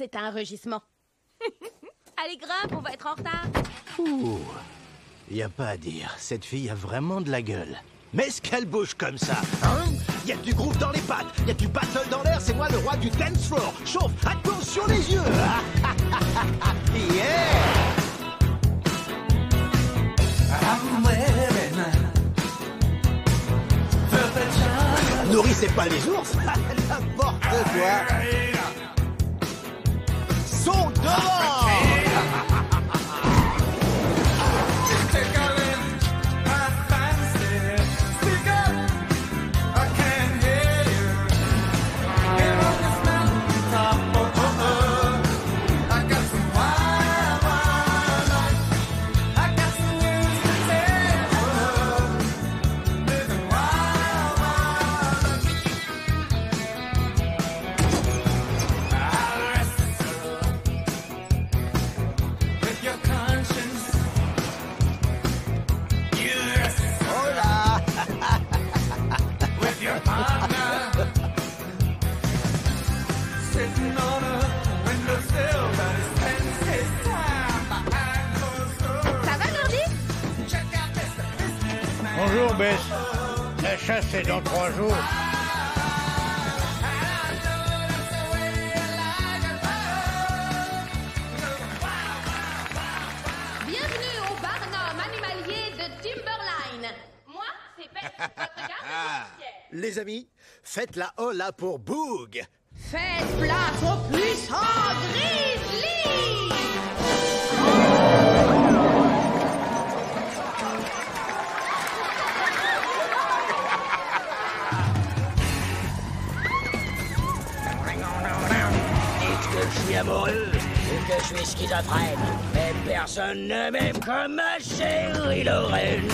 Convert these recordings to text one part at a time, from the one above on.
c'est un rugissement. Allez, grimpe, on va être en retard. Ouh, y a pas à dire, cette fille a vraiment de la gueule. Mais ce qu'elle bouge comme ça, hein? Y a du groove dans les pattes, y a du battle dans l'air, c'est moi le roi du dance floor. Chauffe, attention les yeux. Yeah. Nourrissez pas les ours. N'importe quoi. Son devant. Bonjour, Bess. La chasse est dans 3 jours. Bienvenue au Barnum animalier de Timberline. Moi, c'est Bess, votre garde routière. Les amis, faites la hola pour Boog. Faites place au puissant Grizzly! Dites que je suis amoureux ou que je suis schizophrène, mais personne ne m'aime comme ma chérie Lorraine.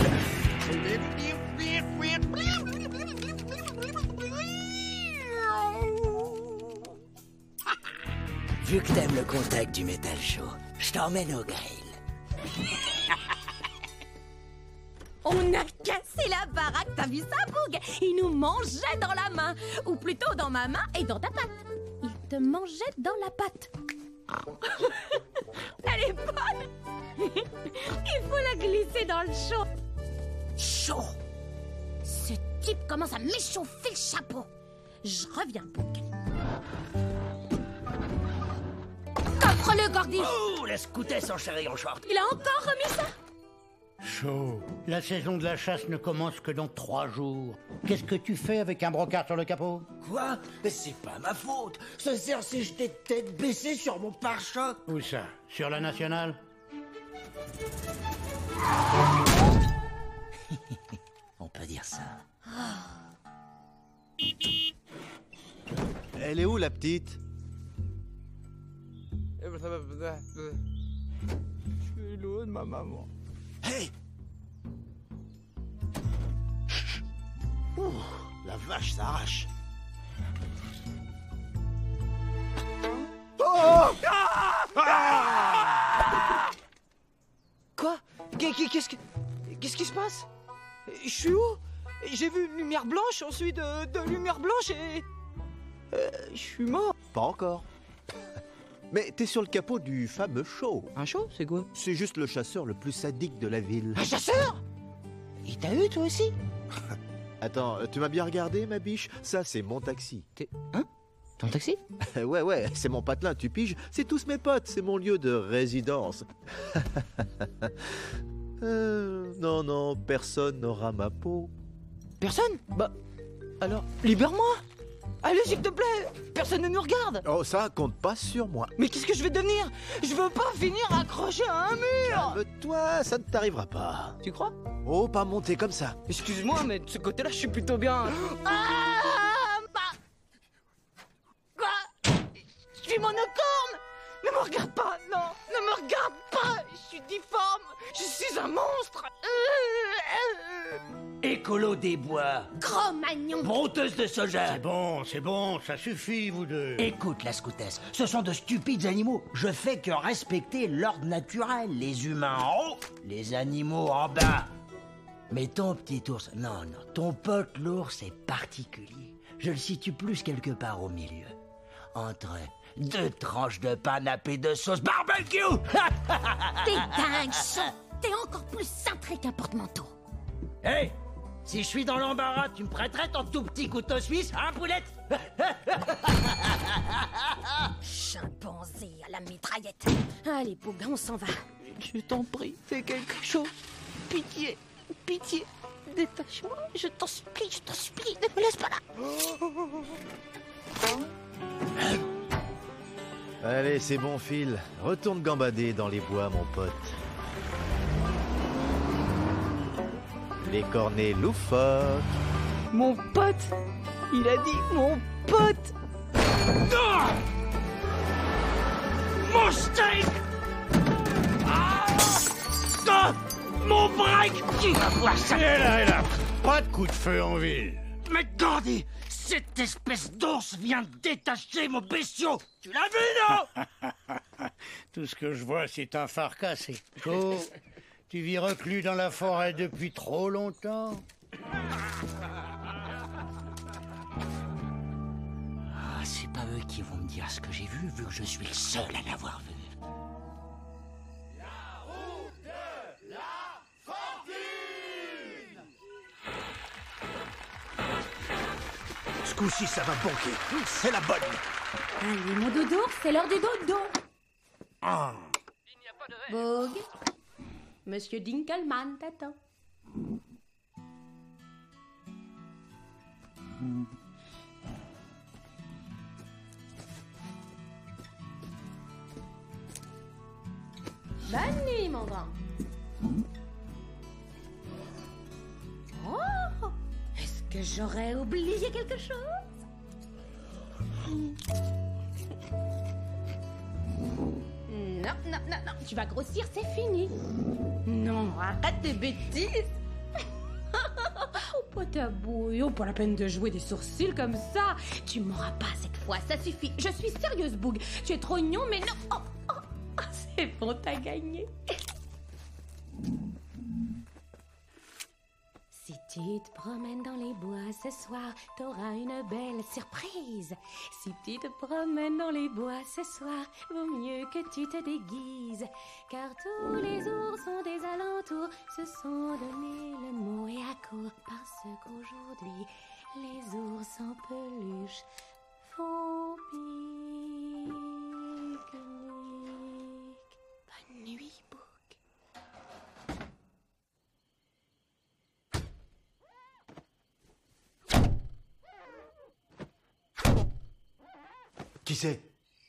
Vu que t'aimes le contact du métal chaud, je t'emmène au grill. On a cassé la baraque, t'as vu ça, Boog? Il nous mangeait dans la main. Ou plutôt dans ma main et dans ta patte. Il te mangeait dans la patte. Elle est bonne. Il faut la glisser dans le chaud. Chaud. Ce type commence à m'échauffer le chapeau. Je reviens, Boog. Coffre-le, Gordy. Oh, la scoutesse en chérie en short. Il a encore remis ça? Chaud. La saison de la chasse ne commence que dans 3 jours. Qu'est-ce que tu fais avec un brocard sur le capot? Quoi? Mais c'est pas ma faute. Ce cerf s'est jeté de tête baissée sur mon pare-choc. Où ça? Sur la nationale? On peut dire ça. Elle est où la petite? Je suis loin de ma maman. Hey! Ouh, la vache, ça arrache. Oh! Quoi? Qu'est-ce qui se passe? Je suis où? J'ai vu une lumière blanche, ensuite de lumière blanche et... je suis mort. Pas encore. Mais t'es sur le capot du fameux show. Un show? C'est quoi? C'est juste le chasseur le plus sadique de la ville. Un chasseur? Il t'a eu, toi aussi? Attends, tu m'as bien regardé, ma biche? Ça, c'est mon taxi. Hein? Ton taxi? Ouais, c'est mon patelin, tu piges? C'est tous mes potes, c'est mon lieu de résidence. Non, personne n'aura ma peau. Personne? Bah, alors, libère-moi! Allez, s'il te plaît! Personne ne nous regarde! Oh, ça compte pas sur moi. Mais qu'est-ce que je vais devenir? Je veux pas finir accroché à un mur! Calme-toi, ça ne t'arrivera pas. Tu crois? Oh, pas monter comme ça. Excuse-moi, mais de ce côté-là, je suis plutôt bien. Quoi? Je suis monocorne! Ne me regarde pas, non! Ne me regarde pas! Je suis difforme! Je suis un monstre! Écolo des bois, Cro-Magnon. brouteuse de soja. C'est bon, ça suffit, vous deux. Écoute, la scoutesse, ce sont de stupides animaux. Je fais que respecter l'ordre naturel. Les humains en haut, les animaux en bas. Mais ton petit ours, non, ton pote l'ours est particulier. Je le situe plus quelque part au milieu. Entre 2 tranches de pain nappées de sauce barbecue. T'es dingue, Chaud. T'es encore plus cintré qu'un porte-manteau. Hey, si je suis dans l'embarras, tu me prêterais ton tout petit couteau suisse, hein, Poulette? Chimpanzé à la mitraillette. Allez, Boug, on s'en va. Je t'en prie, fais quelque chose. Pitié, pitié. Détache-moi, je t'en supplie, ne me laisse pas là. Allez, c'est bon, Phil. Retourne gambader dans les bois, mon pote. Les cornets loufoques. Mon pote, il a dit mon pote. Mon steak! Mon break! Qui va voir ça? Et là, pas de coup de feu en ville. Mais Gordy, cette espèce d'ours vient de détacher mon bestiau. Tu l'as vu, non? Tout ce que je vois, c'est un phare cassé. Chaud, tu vis reclus dans la forêt depuis trop longtemps. Ah, c'est pas eux qui vont me dire ce que j'ai vu que je suis le seul à l'avoir vu. Ce coup-ci, ça va banquer. C'est la bonne. Allez, mon dodo, c'est l'heure du dodo. Boug, Monsieur Dinkelman t'attend. Bonne nuit, mon grand. Oh, est-ce que j'aurais oublié quelque chose? Non, tu vas grossir, c'est fini. Non, arrête tes bêtises. Oh, pas ta bouille, oh, pas la peine de jouer des sourcils comme ça. Tu m'auras pas cette fois, ça suffit. Je suis sérieuse, Boug. Tu es trop mignon, mais non. Oh, c'est bon, t'as gagné. Si tu te promènes dans les bois ce soir, t'auras une belle surprise. Si tu te promènes dans les bois ce soir, vaut mieux que tu te déguises. Car tous les ours ont des alentours, se sont donné le mot et à court. Parce qu'aujourd'hui, les ours en peluche font pique-nique. Bonne nuit, Boug. Qui c'est?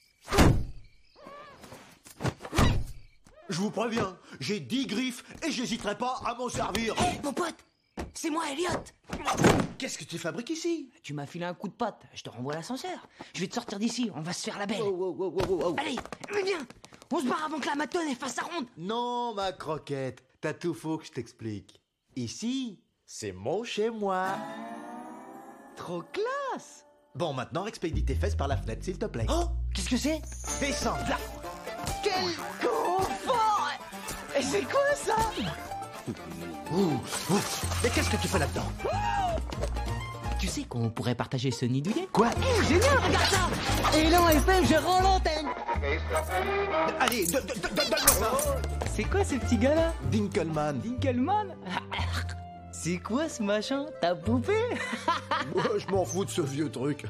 Je vous préviens, j'ai 10 griffes et j'hésiterai pas à m'en servir. Hé, mon pote, c'est moi, Elliot. Qu'est-ce que tu fabriques ici? Tu m'as filé un coup de patte, je te renvoie l'ascenseur. Je vais te sortir d'ici, on va se faire la belle. Oh. Allez, viens, on se barre avant que la matone elle fasse sa ronde. Non, ma croquette, t'as tout faux que je t'explique. Ici, c'est mon chez-moi. Trop classe. Bon, maintenant, expédie tes fesses par la fenêtre, s'il te plaît. Oh, qu'est-ce que c'est? Descends, là. Quel confort. Et c'est quoi ça? Mais qu'est-ce que tu fais là-dedans? Tu sais qu'on pourrait partager ce nid douillet? Quoi? Génial, regarde ça. Et non, FM, je rends l'antenne. Allez, donne-moi ça. C'est quoi ce petit gars-là? Dinkelman. Dinkelman? C'est quoi ce machin? Ta poupée? Moi, je m'en fous de ce vieux truc.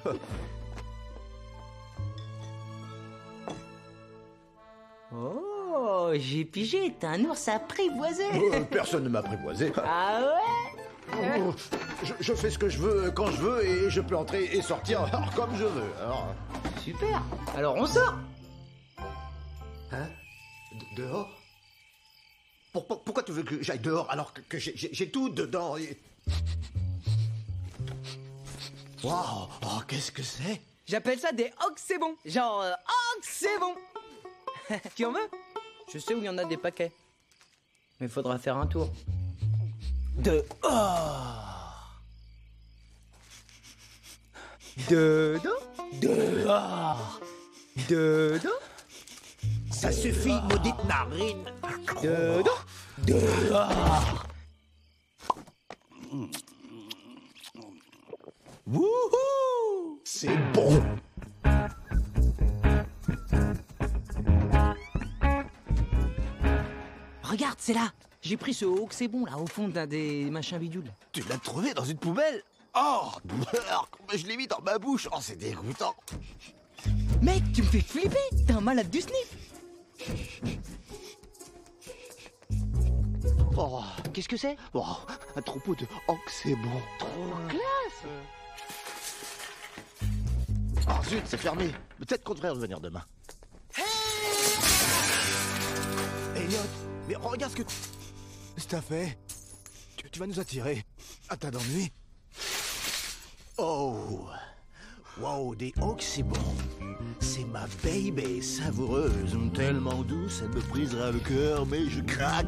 Oh, j'ai pigé, t'es un ours apprivoisé. Personne ne m'a apprivoisé. Ah ouais? Je fais ce que je veux quand je veux et je peux entrer et sortir comme je veux. Alors... Super. Alors on sort. Hein? Dehors? Pourquoi tu veux que j'aille dehors alors que j'ai tout dedans et... Waouh! Oh, qu'est-ce que c'est? J'appelle ça des hocs c'est bon. Genre hocs c'est bon. Tu en veux? Je sais où il y en a des paquets. Mais faudra faire un tour. Dehors. Dehors. Dehors. Ça suffit, maudite narine! Dehors. Dehors. Wouhou! C'est bon! c'est là. J'ai pris ce haut que c'est bon, là, au fond d'un des machins bidules. Tu l'as trouvé dans une poubelle? Oh, je l'ai mis dans ma bouche. Oh, c'est dégoûtant. Mec, tu me fais flipper. T'es un malade du sniff. Oh, Qu'est-ce que c'est? oh, un troupeau de c'est bon. Trop classe. Oh, zut, c'est fermé. Peut-être qu'on devrait revenir demain. Elliot, mais regarde ce que t'as fait. Tu vas nous attirer. À ta d'ennui. Oh. Wow, des hawks, c'est bon. C'est ma baby savoureuse, tellement douce, elle me brisera le cœur, mais je craque.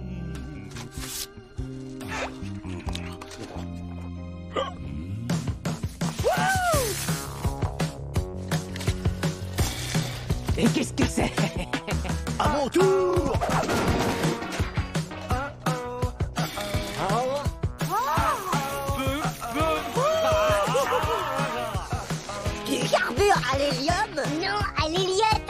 Et qu'est-ce que c'est? À mon tour. Du carbure à l'hélium? Non, à l'héliette.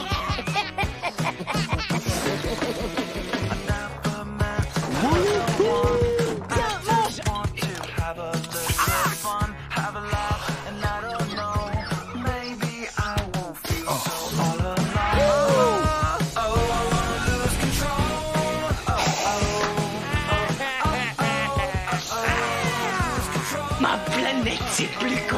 Ma planète, c'est plus con.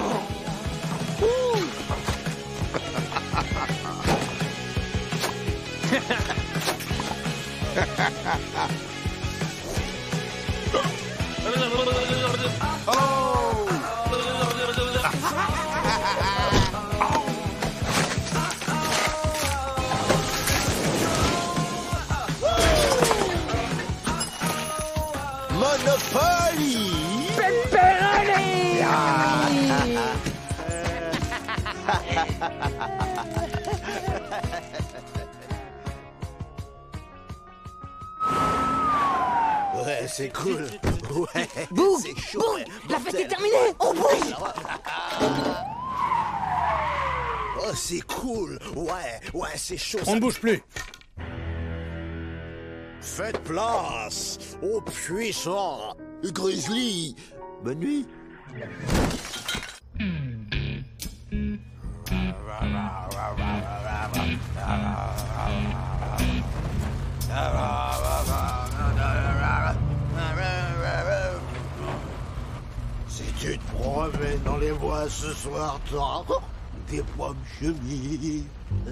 Monopoly. Ouais, c'est cool. Ouais, Boug, c'est chaud. Boug, ouais. la fête est Mortel. terminée. On bouge. Oh, c'est cool. Ouais, c'est chaud. On ne bouge plus. Faites place au puissant Grizzly. Bonne nuit. Si tu te promènes dans les bois ce soir, t'auras des pommes chemises.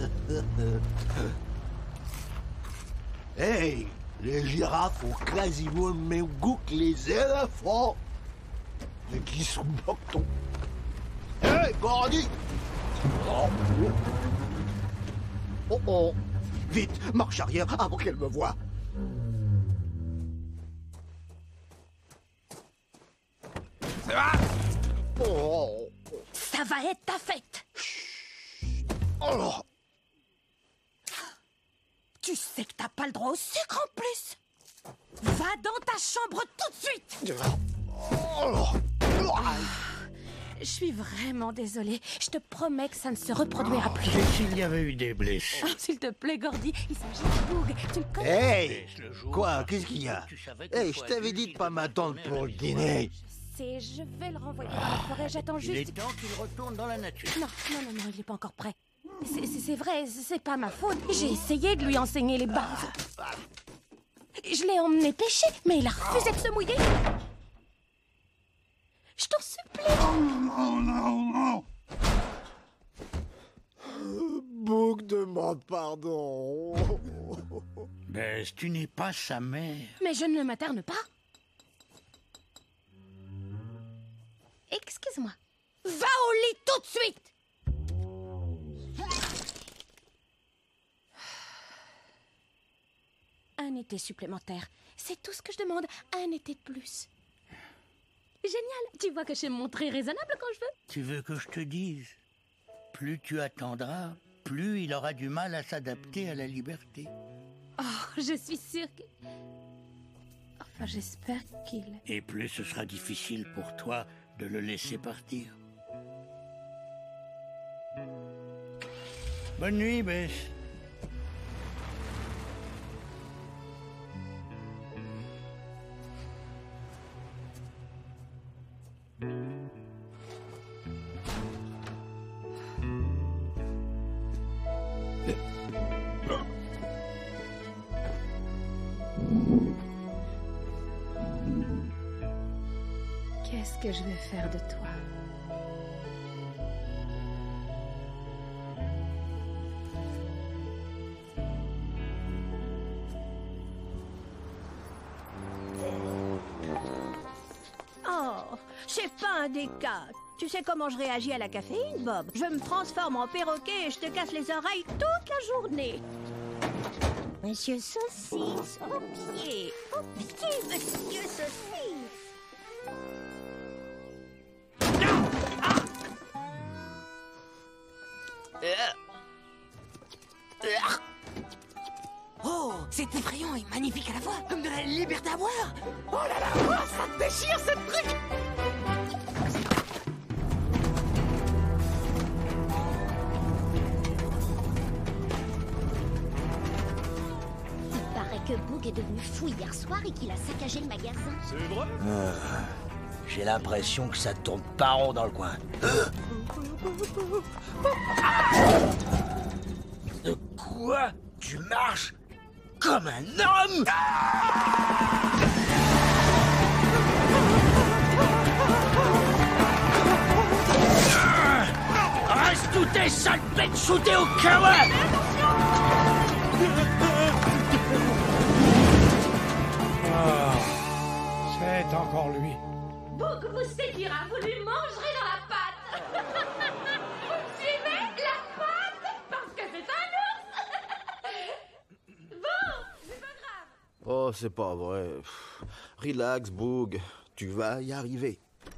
Hey, les girafes ont quasiment le même goût que les éléphants. Mais qui sont boctons. Hey, Gordy! Oh. Vite, marche arrière avant qu'elle me voie. Oh. Ça va être ta fête. Oh. Tu sais que t'as pas le droit au sucre en plus. Va dans ta chambre tout de suite. Je suis vraiment désolée. Je te promets que ça ne se reproduira plus. Et s'il y avait eu des blessés? Oh, s'il te plaît, Gordy, il s'agit de Boog. Tu le connais? Hey! Quoi? Qu'est-ce qu'il y a? Hey, je t'avais dit de pas m'attendre pour le dîner. Je vais le renvoyer dans la forêt. J'attends Il est juste... temps qu'il retourne dans la nature. Non, il n'est pas encore prêt. C'est vrai, c'est pas ma faute. J'ai essayé de lui enseigner les bases. Je l'ai emmené pêcher, mais il a refusé de se mouiller. Je t'en supplie. Non. Boog demande pardon. Bess, tu n'es pas sa mère. Mais je ne le materne pas. Excuse-moi. Va au lit tout de suite. Un été supplémentaire. C'est tout ce que je demande. Un été de plus. Génial. Tu vois que je suis montré raisonnable quand je veux. Tu veux que je te dise? Plus tu attendras, plus il aura du mal à s'adapter à la liberté. Oh, je suis sûre que... Enfin, j'espère qu'il... Et plus ce sera difficile pour toi de le laisser partir. Bonne nuit, Bess. Qu'est-ce que je vais faire de toi? Oh, c'est pas un des cas. Tu sais comment je réagis à la caféine, Bob? Je me transforme en perroquet et je te casse les oreilles toute la journée. Monsieur Saucisse, au pied, Monsieur Saucisse. Oh, c'est effrayant et magnifique à la fois, comme de la liberté à voir. Oh là là, oh, ça te déchire cette truc. Il paraît que Boog est devenu fou hier soir et qu'il a saccagé le magasin. C'est vrai? J'ai l'impression que ça tourne pas rond dans le coin. De quoi? Tu marches comme un homme? Reste tous tes sales bêtes shootées au kawa! C'est encore lui. Boog vous séduira, vous lui mangerez dans la patte. Vous me suivez? La patte? Parce que c'est un ours. Bon, c'est pas grave. Oh, c'est pas vrai. Pff, relax, Boog. Tu vas y arriver.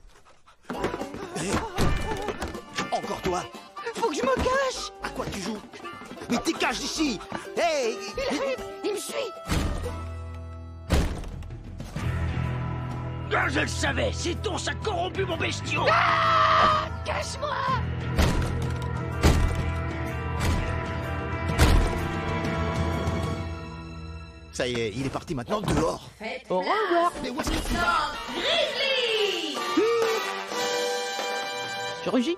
Encore toi? Faut que je me cache. À quoi tu joues? Mais t'es cache d'ici! Hey! Il arrive, il me suit. Ah, je le savais, c'est ton, ça corrompu mon bestiau! Cache-moi. Ça y est, il est parti maintenant dehors. Au revoir. Mais où est-ce que tu vas? Grizzly! Tu rugis?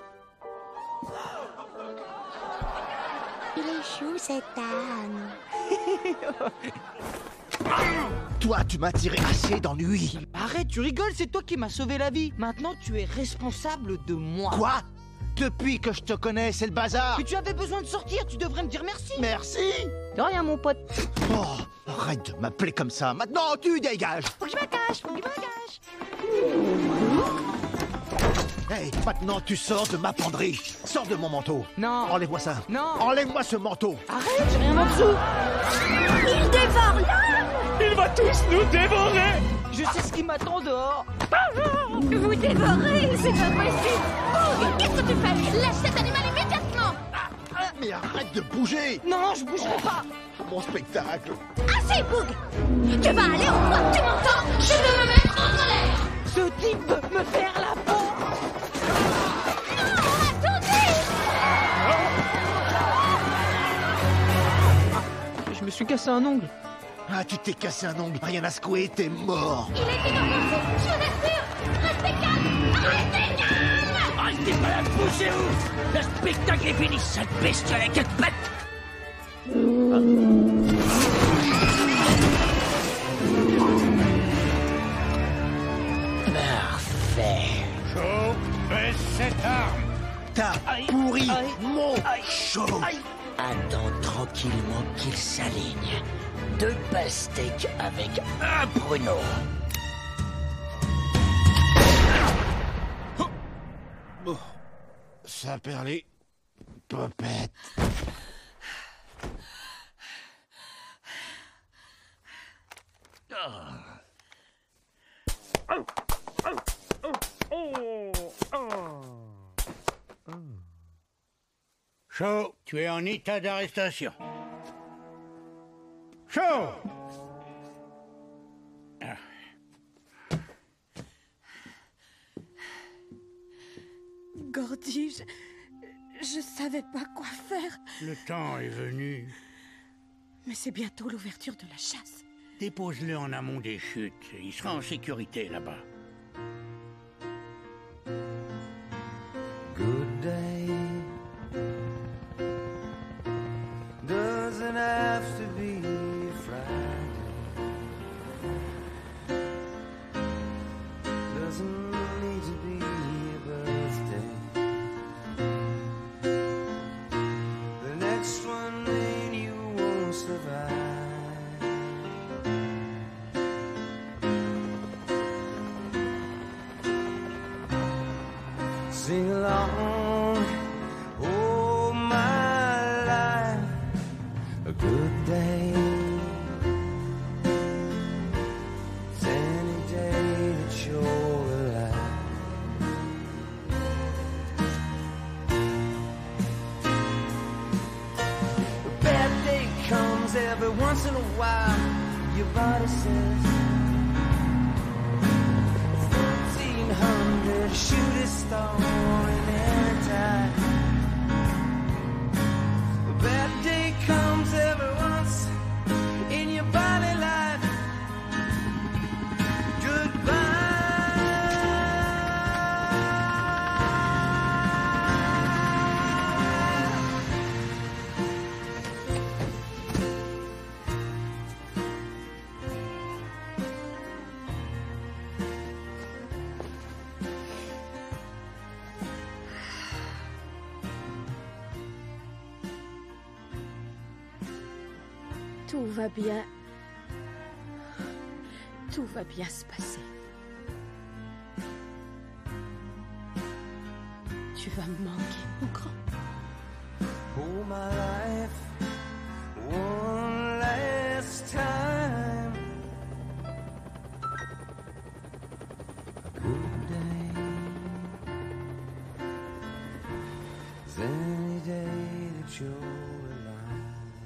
Il est chou cet âne. Toi, tu m'as tiré assez d'ennui. Arrête, tu rigoles, c'est toi qui m'as sauvé la vie. Maintenant, tu es responsable de moi. Quoi? Depuis que je te connais, c'est le bazar. Mais tu avais besoin de sortir, tu devrais me dire merci. Merci. De rien, mon pote. Oh, arrête de m'appeler comme ça. Maintenant, tu dégages. Faut que je me cache, faut que je me cache. Hey, maintenant, tu sors de ma penderie. Sors de mon manteau. Non. Enlève-moi ça. Non. Enlève-moi ce manteau. Arrête, j'ai rien en dessous. Il dévore l'homme! Il va tous nous dévorer. Je sais ce qui m'attend dehors. Vous dévorez, c'est pas possible! Boog, qu'est-ce que tu fais? Lâche cet animal immédiatement. Mais arrête de bouger. Non, je bougerai pas. Mon spectacle. Assez, Boog! Tu vas aller au bois, tu m'entends? Je veux me mettre en colère! Ce type veut me faire la peau. Je me suis cassé un ongle. Ah, tu t'es cassé un ongle. Rien à secouer, t'es mort. Il est inoffensif, je vous assure. Restez calme. Restez calme. Arrêtez pas là de bouger où? Le spectacle est fini, sale bestiole à quatre pattes! Parfait. Joe, baisse cette arme. T'as pourri mon show. Attends tranquillement qu'il s'aligne. 2 pastèques avec un pruneau. Oh, ça perd les popettes. Joe, tu es en état d'arrestation. Joe! Gordy, je savais pas quoi faire. Le temps est venu. Mais c'est bientôt l'ouverture de la chasse. Dépose-le en amont des chutes. Il sera en sécurité là-bas. Good day doesn't have to be Friday. Doesn't sing along. Oh, my life, a good day. It's any day that you're alive. A bad day comes every once in a while. Your body says 1,300 shooting star in any time. A bad day comes every once in your body life. Goodbye. Tout va bien. Tout va bien se passer. Tu vas me manquer, mon grand. Oh, my life, one last time. A good day is any day that you're alive.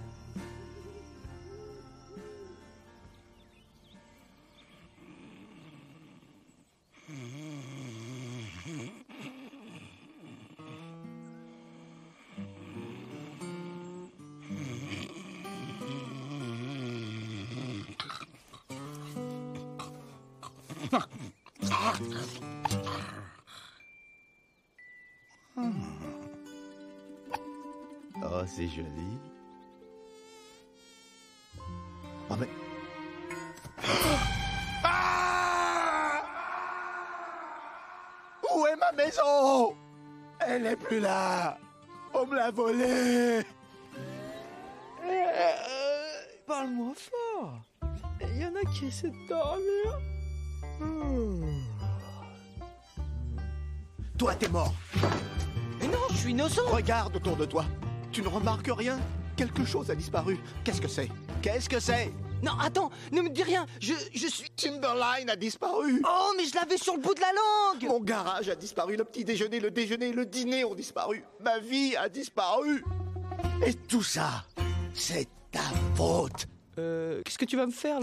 Oh, c'est joli. Oh, mais... Ah! Où est ma maison? Elle n'est plus là. On me l'a volée. Parle-moi fort. Il y en a qui essaient de dormir. Toi, t'es mort. Mais non, je suis innocent. Regarde autour de toi. Tu ne remarques rien? Quelque chose a disparu. Qu'est-ce que c'est? Qu'est-ce que c'est? Non, attends, ne me dis rien. Je suis... Timberline a disparu. Oh, mais je l'avais sur le bout de la langue. Mon garage a disparu. Le petit déjeuner, le dîner ont disparu. Ma vie a disparu. Et tout ça, c'est ta faute. Qu'est-ce que tu vas me faire, là?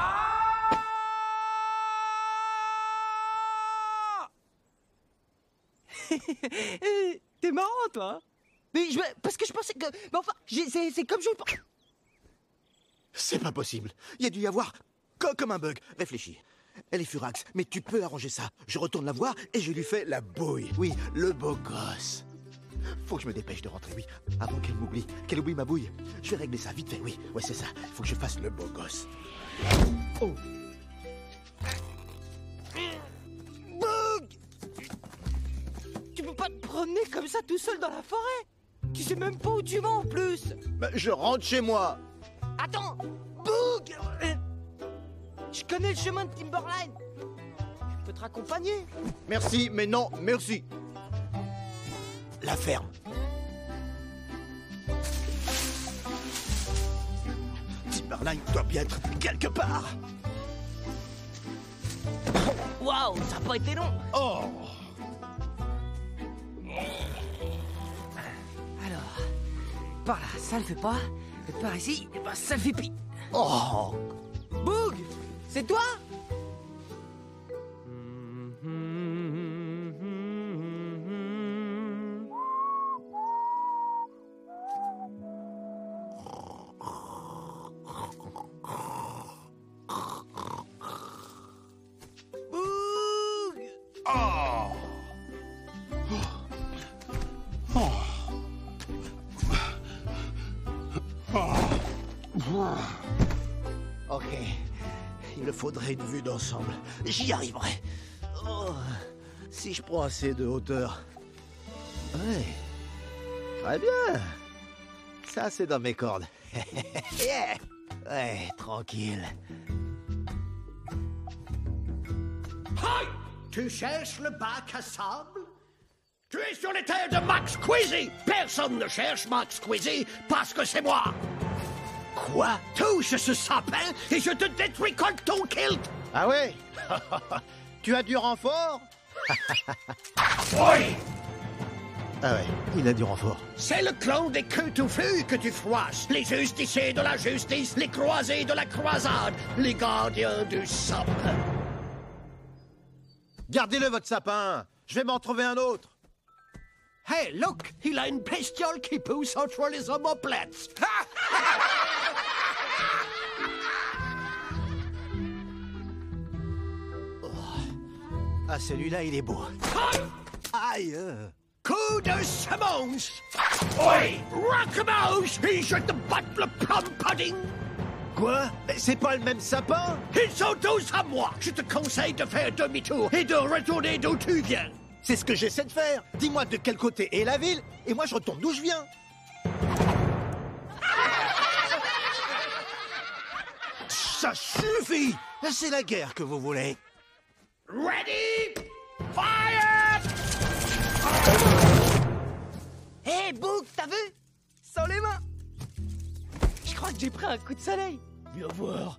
T'es marrant, toi. Mais parce que je pensais que... Mais enfin, c'est comme je... C'est pas possible. Il y a dû y avoir comme un bug. Réfléchis. Elle est furax, mais tu peux arranger ça. Je retourne la voir et je lui fais la bouille. Oui, le beau gosse. Faut que je me dépêche de rentrer, oui. Avant qu'elle m'oublie. Qu'elle oublie ma bouille. Je vais régler ça vite fait, oui. Ouais, c'est ça. Faut que je fasse le beau gosse. Oh. Bug! Tu peux pas te promener comme ça tout seul dans la forêt. Tu sais même pas où tu vas en plus. Bah, je rentre chez moi. Attends, Boog! Je connais le chemin de Timberline. Je peux te raccompagner. Merci, mais non, merci. La ferme. Timberline doit bien être quelque part. Waouh, ça a pas été long. Oh! Alors, par là, ça le fait pas. Et par ici, et ben, ça le fait pis. Oh! Boog, c'est toi? Ok, il me faudrait une vue d'ensemble. J'y arriverai. Oh, si je prends assez de hauteur. Ouais, très bien. Ça, c'est dans mes cordes. Yeah. Ouais, tranquille. Hi! Tu cherches le bac à sable? Tu es sur les terres de Max Squeezie. Personne ne cherche Max Squeezie parce que c'est moi. Quoi? Touche ce sapin et je te détruis comme ton kilt. Ah ouais? Tu as du renfort? Oui. Ah ouais, il a du renfort. C'est le clan des queues touffues que tu froisses. Les justiciers de la justice, les croisés de la croisade, les gardiens du sapin. Gardez-le, votre sapin. Je vais m'en trouver un autre. Hey, look, il a une bestiole qui pousse entre les omoplates. Ah, celui-là, il est beau. Aïe. Coup de semonce. Oui, Rock'emose, et je te batte le plum pudding. Quoi? Mais c'est pas le même sapin? Ils sont tous à moi. Je te conseille de faire demi-tour et de retourner d'où tu viens. C'est ce que j'essaie de faire. Dis-moi de quel côté est la ville, et moi je retourne d'où je viens. Ça suffit. C'est la guerre que vous voulez. Ready? Fire! Hé, Book, t'as vu? Sans les mains. Je crois que j'ai pris un coup de soleil. Viens voir.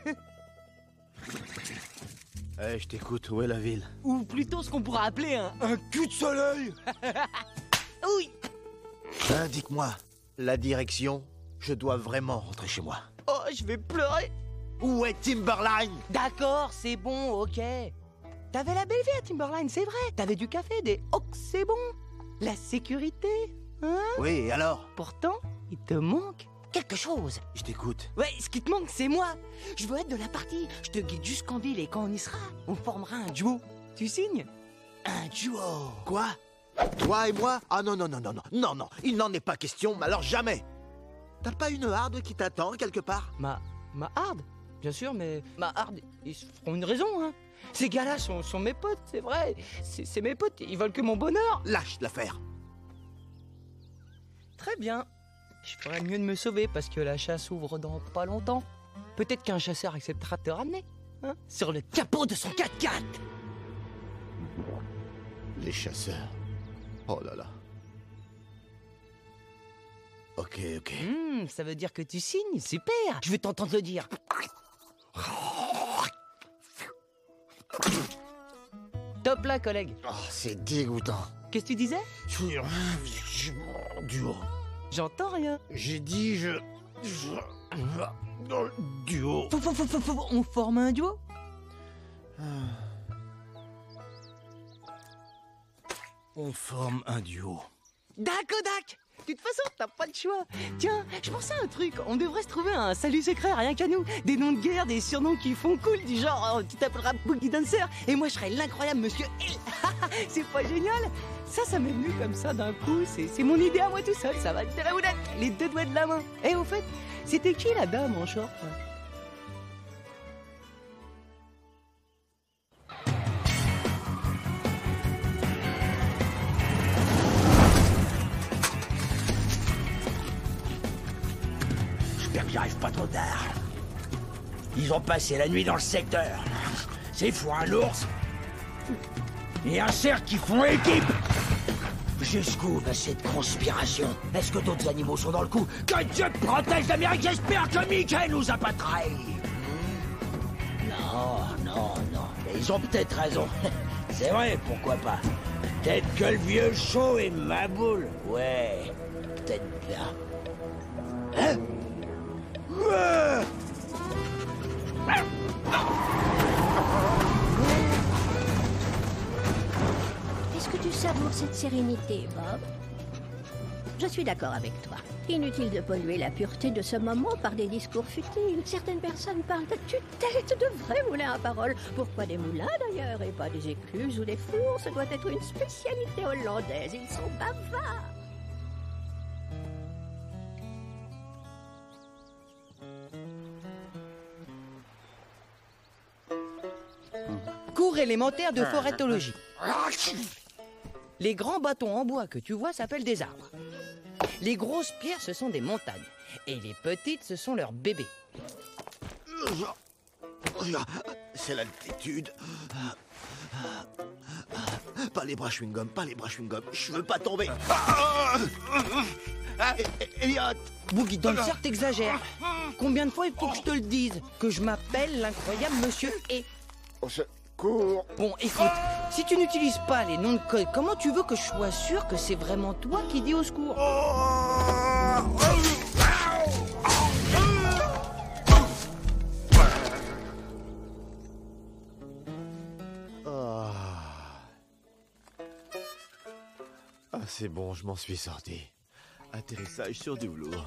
Je t'écoute, où est la ville? Ou plutôt ce qu'on pourrait appeler un coup de soleil. Oui. Indique-moi la direction. Je dois vraiment rentrer chez moi. Oh, je vais pleurer. Où est Timberline? D'accord, c'est bon, ok. T'avais la belle vie à Timberline, c'est vrai. T'avais du café, des hocs, c'est bon. La sécurité, hein? Oui, et alors? Pourtant, il te manque quelque chose. Je t'écoute. Ouais, ce qui te manque, c'est moi. Je veux être de la partie. Je te guide jusqu'en ville et quand on y sera, on formera un duo. Tu signes? Un duo. Quoi? Toi et moi? Ah non, non, non, non, non, non, non. Il n'en est pas question, mais alors jamais. T'as pas une harde qui t'attend quelque part? Ma harde? Bien sûr, mais ma harde, ils se feront une raison, hein. Ces gars-là sont mes potes, c'est vrai. C'est mes potes, ils veulent que mon bonheur. Lâche l'affaire. Très bien. Je ferais mieux de me sauver parce que la chasse ouvre dans pas longtemps. Peut-être qu'un chasseur acceptera de te ramener, hein, sur le capot de son 4x4. Les chasseurs. Oh là là. Ok, ok. Ça veut dire que tu signes, super. Je vais t'entendre le dire. Top là, collègue. Oh, c'est dégoûtant. Qu'est-ce que tu disais? Duo. J'entends rien. J'ai dit je dans le duo. On forme un duo? On forme un duo. Dac. De toute façon, t'as pas de choix. Tiens, je pensais à un truc. On devrait se trouver un salut secret, rien qu'à nous. Des noms de guerre, des surnoms qui font cool, du genre tu t'appelleras Boogie Dancer et moi je serai l'incroyable Monsieur L. C'est pas génial? Ça m'est venu comme ça d'un coup. C'est mon idée à moi tout seul. Ça va te faire les deux doigts de la main. Et au fait, c'était qui la dame en short? J'arrive pas trop tard. Ils ont passé la nuit dans le secteur. C'est fou, un ours et un cerf qui font équipe. Jusqu'où va cette conspiration? Est-ce que d'autres animaux sont dans le coup? Que Dieu protège l'Amérique, j'espère que Mickey nous a pas trahis. Non. Mais ils ont peut-être raison. C'est vrai, pourquoi pas. Peut-être que le vieux chaud est ma boule. Ouais, peut-être bien. Hein? Est-ce que tu savoures cette sérénité, Bob? Je suis d'accord avec toi. Inutile de polluer la pureté de ce moment par des discours futiles. Certaines personnes parlent de tue-tête, de vrais moulins à paroles. Pourquoi des moulins d'ailleurs et pas des écluses ou des fours? Ce doit être une spécialité hollandaise. Ils sont bavards. Cours élémentaire de forêtologie. Les grands bâtons en bois que tu vois s'appellent des arbres. Les grosses pierres, ce sont des montagnes. Et les petites, ce sont leurs bébés. C'est l'altitude. pas les bras chewing-gum, pas les bras chewing-gum. Je veux pas tomber. Elliot. Boogie Dancer, t'exagères. Combien de fois il faut que je te le dise? Que je m'appelle l'incroyable Monsieur E. Au secours. Bon, écoute, si tu n'utilises pas les noms de code, comment tu veux que je sois sûr que c'est vraiment toi qui dis au secours? Ah, c'est bon, je m'en suis sorti. Atterrissage sur du lourd.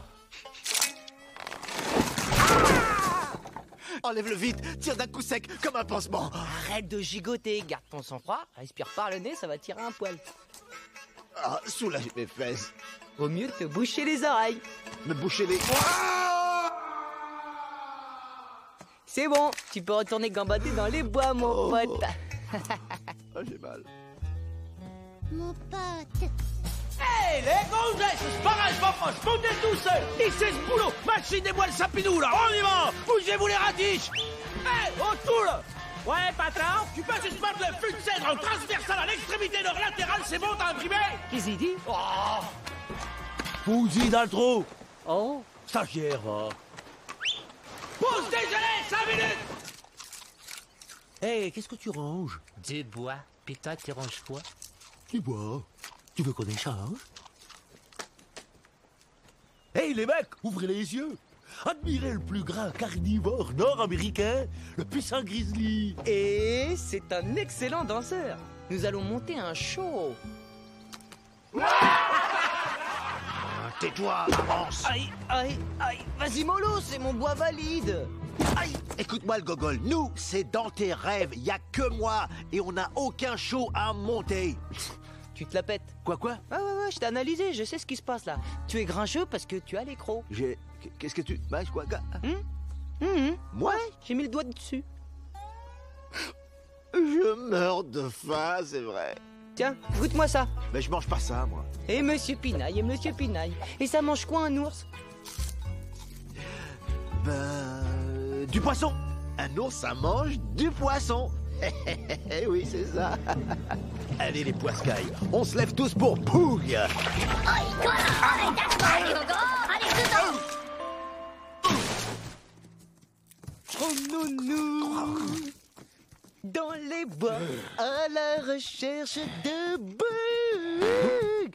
Enlève-le vite, tire d'un coup sec, comme un pansement. Arrête de gigoter, garde ton sang-froid, respire par le nez, ça va tirer un poil. Ah, soulage mes fesses. Au mieux de te boucher les oreilles. Me boucher les... C'est bon, tu peux retourner gambader dans les bois, mon pote. Ah, j'ai mal. Mon pote. Hey, les gonzesses, c'est pareil, je m'approche, montez tout seul. Et c'est ce boulot, machinez-moi le sapidou, là, on y va. Bougez-vous les ratiches. Hey, autour, là. Ouais, patron, tu peux suspendre le flux de cèdre en transversal à l'extrémité nord-latérale, c'est bon, t'as imprimé? Qu'est-ce qu'il dit? Oh. Fouille dans le trou. Oh. Stagiaire, va. Pause déjeuner, 5 minutes. Hey, qu'est-ce que tu ranges? Du bois. Pis toi, tu ranges quoi? Du bois. Tu veux qu'on échange? Hey, les mecs, Ouvrez les yeux. Admirez le plus grand carnivore nord-américain, le puissant grizzly. Et c'est un excellent danseur. Nous allons monter un show. Tais-toi, avance. Aïe, aïe, aïe. Vas-y, mollo, c'est mon bois valide. Aïe, écoute-moi le gogol, nous, c'est dans tes rêves, y a que moi, et on n'a aucun show à monter. Tu te la pètes. Quoi? Ah ouais, je t'ai analysé, je sais ce qui se passe là. Tu es grincheux parce que tu as les crocs. Qu'est-ce que tu... Bah, quoi? Moi, j'ai mis le doigt dessus. Je meurs de faim, c'est vrai. Tiens, goûte-moi ça. Mais je mange pas ça, moi. Et Monsieur Pinaille. Et ça mange quoi, un ours? Ben... du poisson. Un ours, ça mange du poisson. Oui, c'est ça. Allez, les poiscailles, on se lève tous pour Poug. Promenons-nous dans les bois à la recherche de Bug.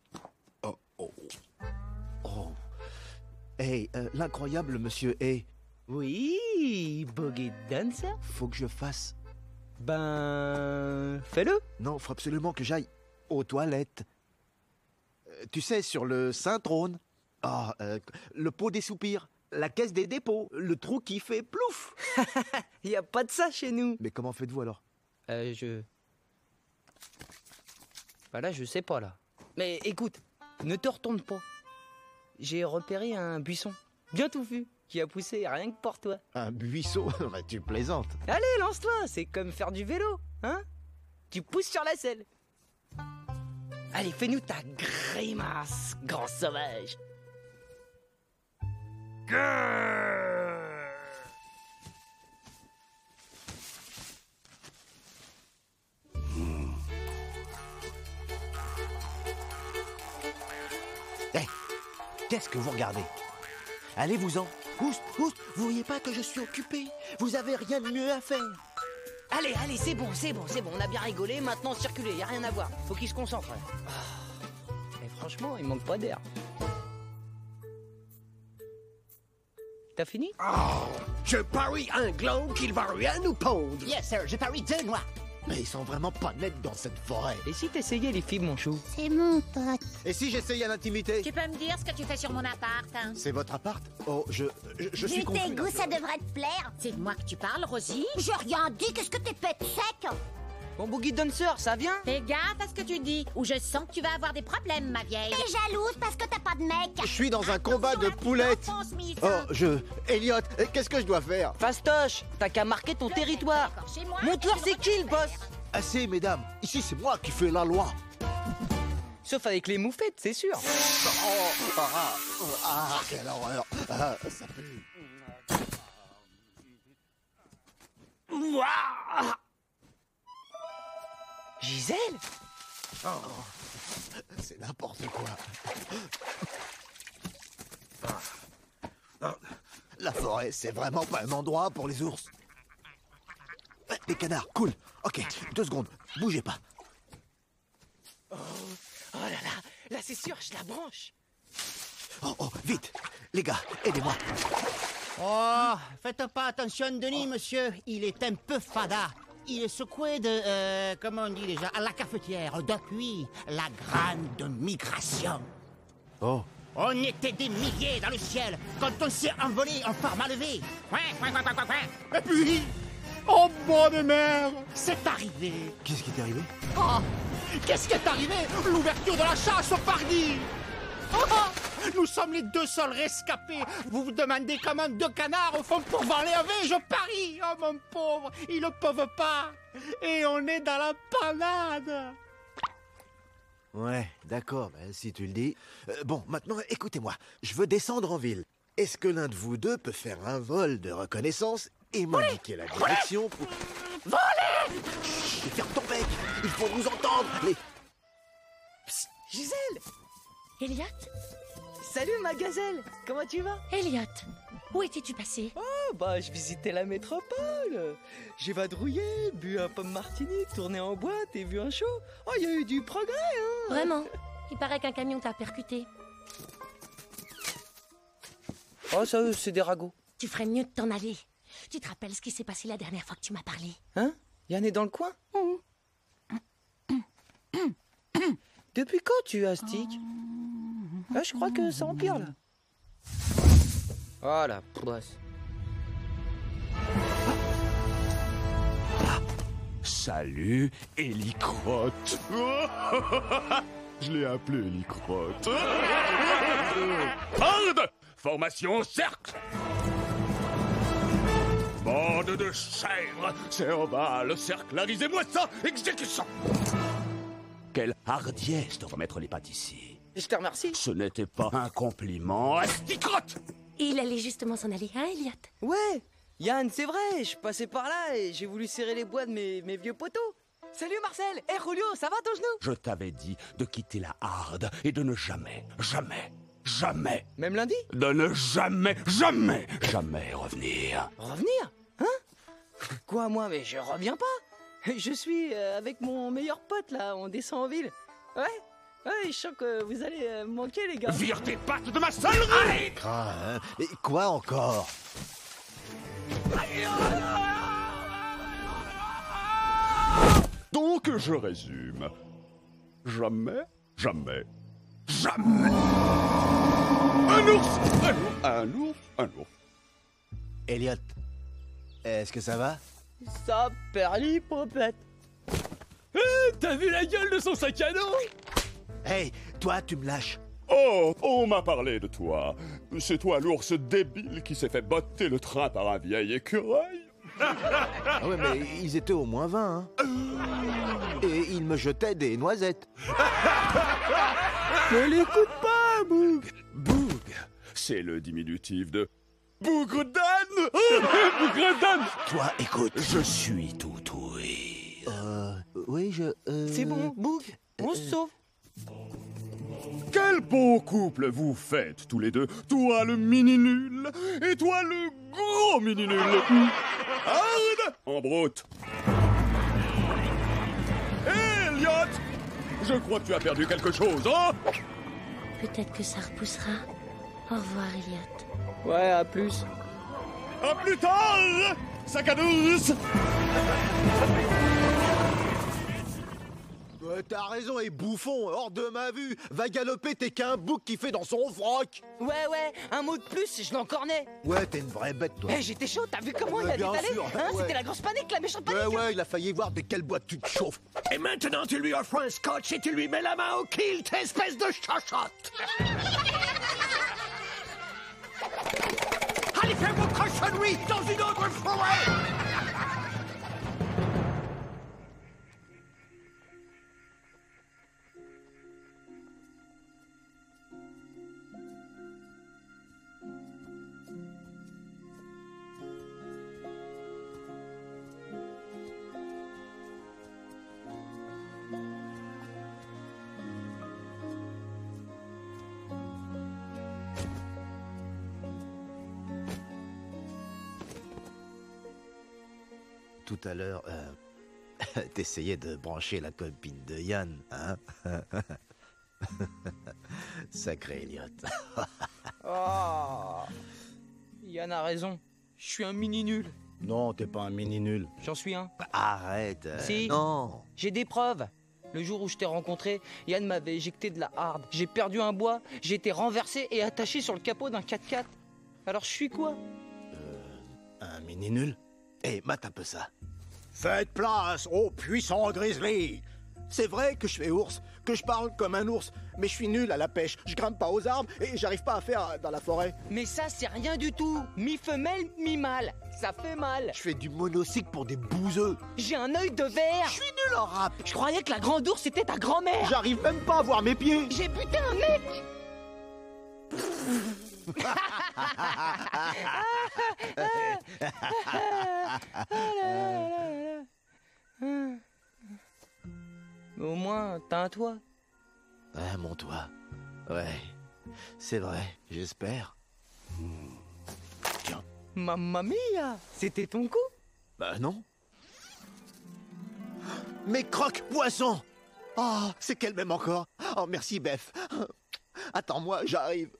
Oh. Hey, l'incroyable monsieur A. Oui, Boogie Dancer. Faut que je fasse... Ben... fais-le. Non, faut absolument que j'aille aux toilettes. Tu sais, sur le Saint-Trône. Ah, le pot des soupirs. La caisse des dépôts. Le trou qui fait plouf. Y a pas de ça chez nous. Mais comment faites-vous alors? Bah là, je sais pas, là. Mais écoute, ne te retourne pas. J'ai repéré un buisson, bien touffu, qui a poussé rien que pour toi. Un buisson? Bah, tu plaisantes. Allez, lance-toi, c'est comme faire du vélo, hein? Tu pousses sur la selle. Allez, fais-nous ta grimace, grand sauvage. Hey, qu'est-ce que vous regardez? Allez-vous-en. Oust, vous voyez pas que je suis occupé? Vous avez rien de mieux à faire. Allez, c'est bon, on a bien rigolé, maintenant circuler, y a rien à voir. Faut qu'il se concentre. Et franchement, il manque pas d'air. T'as fini? Je parie un gland qu'il va rien nous pondre. Yes, sir, je parie 2 noix. Mais ils sont vraiment pas nets dans cette forêt. Et si t'essayais les filles, mon chou? C'est mon pote. Et si j'essayais à l'intimité? Tu peux me dire ce que tu fais sur mon appart, hein? C'est votre appart? Oh, je suis Vu confus. tes goûts, ça devrait te plaire. C'est de moi que tu parles, Rosie? J'ai rien dit, qu'est-ce que t'es pète sec? Bon, Boogie Dancer, ça vient? Fais gaffe à ce que tu dis, ou je sens que tu vas avoir des problèmes, ma vieille. T'es jalouse parce que t'as pas de mec. Je suis dans un combat de poulettes. Elliot, qu'est-ce que je dois faire? Fastoche, t'as qu'à marquer ton territoire. Montre-leur c'est qui le boss. Assez, mesdames. Ici, c'est moi qui fais la loi. Sauf avec les moufettes, c'est sûr. Quelle horreur. Ça pue. Gisèle? Oh, c'est n'importe quoi. La forêt, c'est vraiment pas un endroit pour les ours. Les canards, cool. Ok, 2 secondes, bougez pas. Oh là là, là c'est sûr, je la branche. Oh, vite. Les gars, aidez-moi. Oh, faites pas attention, Denis, monsieur. Il est un peu fada. Il est secoué de, comment on dit déjà, à la cafetière depuis la grande migration. Oh. On était des milliers dans le ciel quand on s'est envolé en format levé. Et puis, oh bon de mer, c'est arrivé. Qu'est-ce qui est arrivé? Oh, qu'est-ce qui est arrivé? L'ouverture de la chasse au paradis. Oh, nous sommes les 2 seuls rescapés. Vous vous demandez comment 2 canards au fond pour pouvoir les lever, je parie. Oh mon pauvre, ils ne peuvent pas. Et on est dans la panade. Ouais, d'accord, si tu le dis. Bon, maintenant, écoutez-moi. Je veux descendre en ville. Est-ce que l'un de vous deux peut faire un vol de reconnaissance et m'indiquer la direction pour... Volez! Chut, ferme ton bec. Il faut nous entendre. Psst, Gisèle! Elliot? Salut ma gazelle, comment tu vas? Elliot, où étais-tu passé? Oh, bah je visitais la métropole. J'ai vadrouillé, bu un pomme martini, tourné en boîte et vu un show. Oh, il y a eu du progrès, hein? Vraiment? Il paraît qu'un camion t'a percuté. Oh, ça, c'est des ragots. Tu ferais mieux de t'en aller. Tu te rappelles ce qui s'est passé la dernière fois que tu m'as parlé? Hein? Yann est dans le coin? Depuis quand tu astiques? Ah, je crois que ça empire, là. Oh, la poisse. Salut, Hélicrotte. Je l'ai appelé Hélicrotte. Horde! Formation cercle. Bande de chèvres, cervales, cerclarisez-moi ça, exécution. Quelle hardiesse de remettre les pattes ici. Je te remercie. Ce n'était pas un compliment, asticrotte. Il allait justement s'en aller, hein, Elliot? Ouais, Yann, c'est vrai, je passais par là et j'ai voulu serrer les bois de mes vieux poteaux. Salut Marcel. Hey Julio, ça va ton genou? Je t'avais dit de quitter la harde et de ne jamais, Même lundi? de ne jamais revenir. Revenir? Hein? Quoi, moi? Mais je reviens pas. Je suis avec mon meilleur pote, là, on descend en ville. Ouais, je sens que vous allez me manquer, les gars. Vire tes pattes de ma salerie! Hein? Et quoi encore? Donc, je résume. Jamais. Un ours. Elliot, est-ce que ça va? Ça perlipopette. T'as vu la gueule de son sac à dos? Hey, toi, tu me lâches. Oh, on m'a parlé de toi. C'est toi l'ours débile qui s'est fait botter le train par un vieil écureuil. Ah ouais, mais ils étaient au moins 20, hein. Et ils me jetaient des noisettes. Ne l'écoute pas, Boug. Boug, c'est le diminutif de Bougredane. Bougredane. Toi, écoute. Je suis tout oui. Oui, C'est bon, Boug, on se sauve. Quel beau couple vous faites tous les deux. Toi le mini-nul et toi le gros mini-nul. Hard en brute. Elliot, je crois que tu as perdu quelque chose, hein? Peut-être que ça repoussera. Au revoir, Elliot. Ouais, à plus. À plus tard, sac à douce. T'as raison, et bouffon, hors de ma vue. Va galoper, t'es qu'un bouc qui fait dans son froc. Ouais, un mot de plus, je l'encornais. Ouais, t'es une vraie bête, toi. Eh, j'étais chaud, t'as vu comment il a bien détalé? sûr, Hein, ouais. C'était la grosse panique, la méchante panique. Ouais, il a failli voir de quelle boîte tu te chauffes. Et maintenant, tu lui offres un scotch et tu lui mets la main au kilt, espèce de chochotte. Allez faire vos cochonneries dans une autre forêt. tout à l'heure, t'essayais de brancher la copine de Yann, hein? Sacré Elliot. Oh, Yann a raison. Je suis un mini nul. Non, t'es pas un mini nul. J'en suis un. Arrête. Si. Non. J'ai des preuves. Le jour où je t'ai rencontré, Yann m'avait éjecté de la harde. J'ai perdu un bois, j'ai été renversé et attaché sur le capot d'un 4x4. Alors je suis quoi? Un mini nul? Hé, mate un peu ça. Faites place au puissant grizzly. C'est vrai que je fais ours, que je parle comme un ours, mais je suis nul à la pêche. Je grimpe pas aux arbres et j'arrive pas à faire dans la forêt. Mais ça, c'est rien du tout. Mi-femelle, mi-mâle. Ça fait mal. Je fais du monocycle pour des bouseux. J'ai un œil de verre. Je suis nul en rap. Je croyais que la grande ours c'était ta grand-mère. J'arrive même pas à voir mes pieds. J'ai buté un mec. Mais au moins, t'as un toit. Ah, mon toit. Ouais, c'est vrai, j'espère. Tiens. Mamma mia, c'était ton coup? Bah non. Mes croque-poissons. Oh, c'est qu'elle m'aime encore. Oh, merci, Beth. Attends-moi, j'arrive.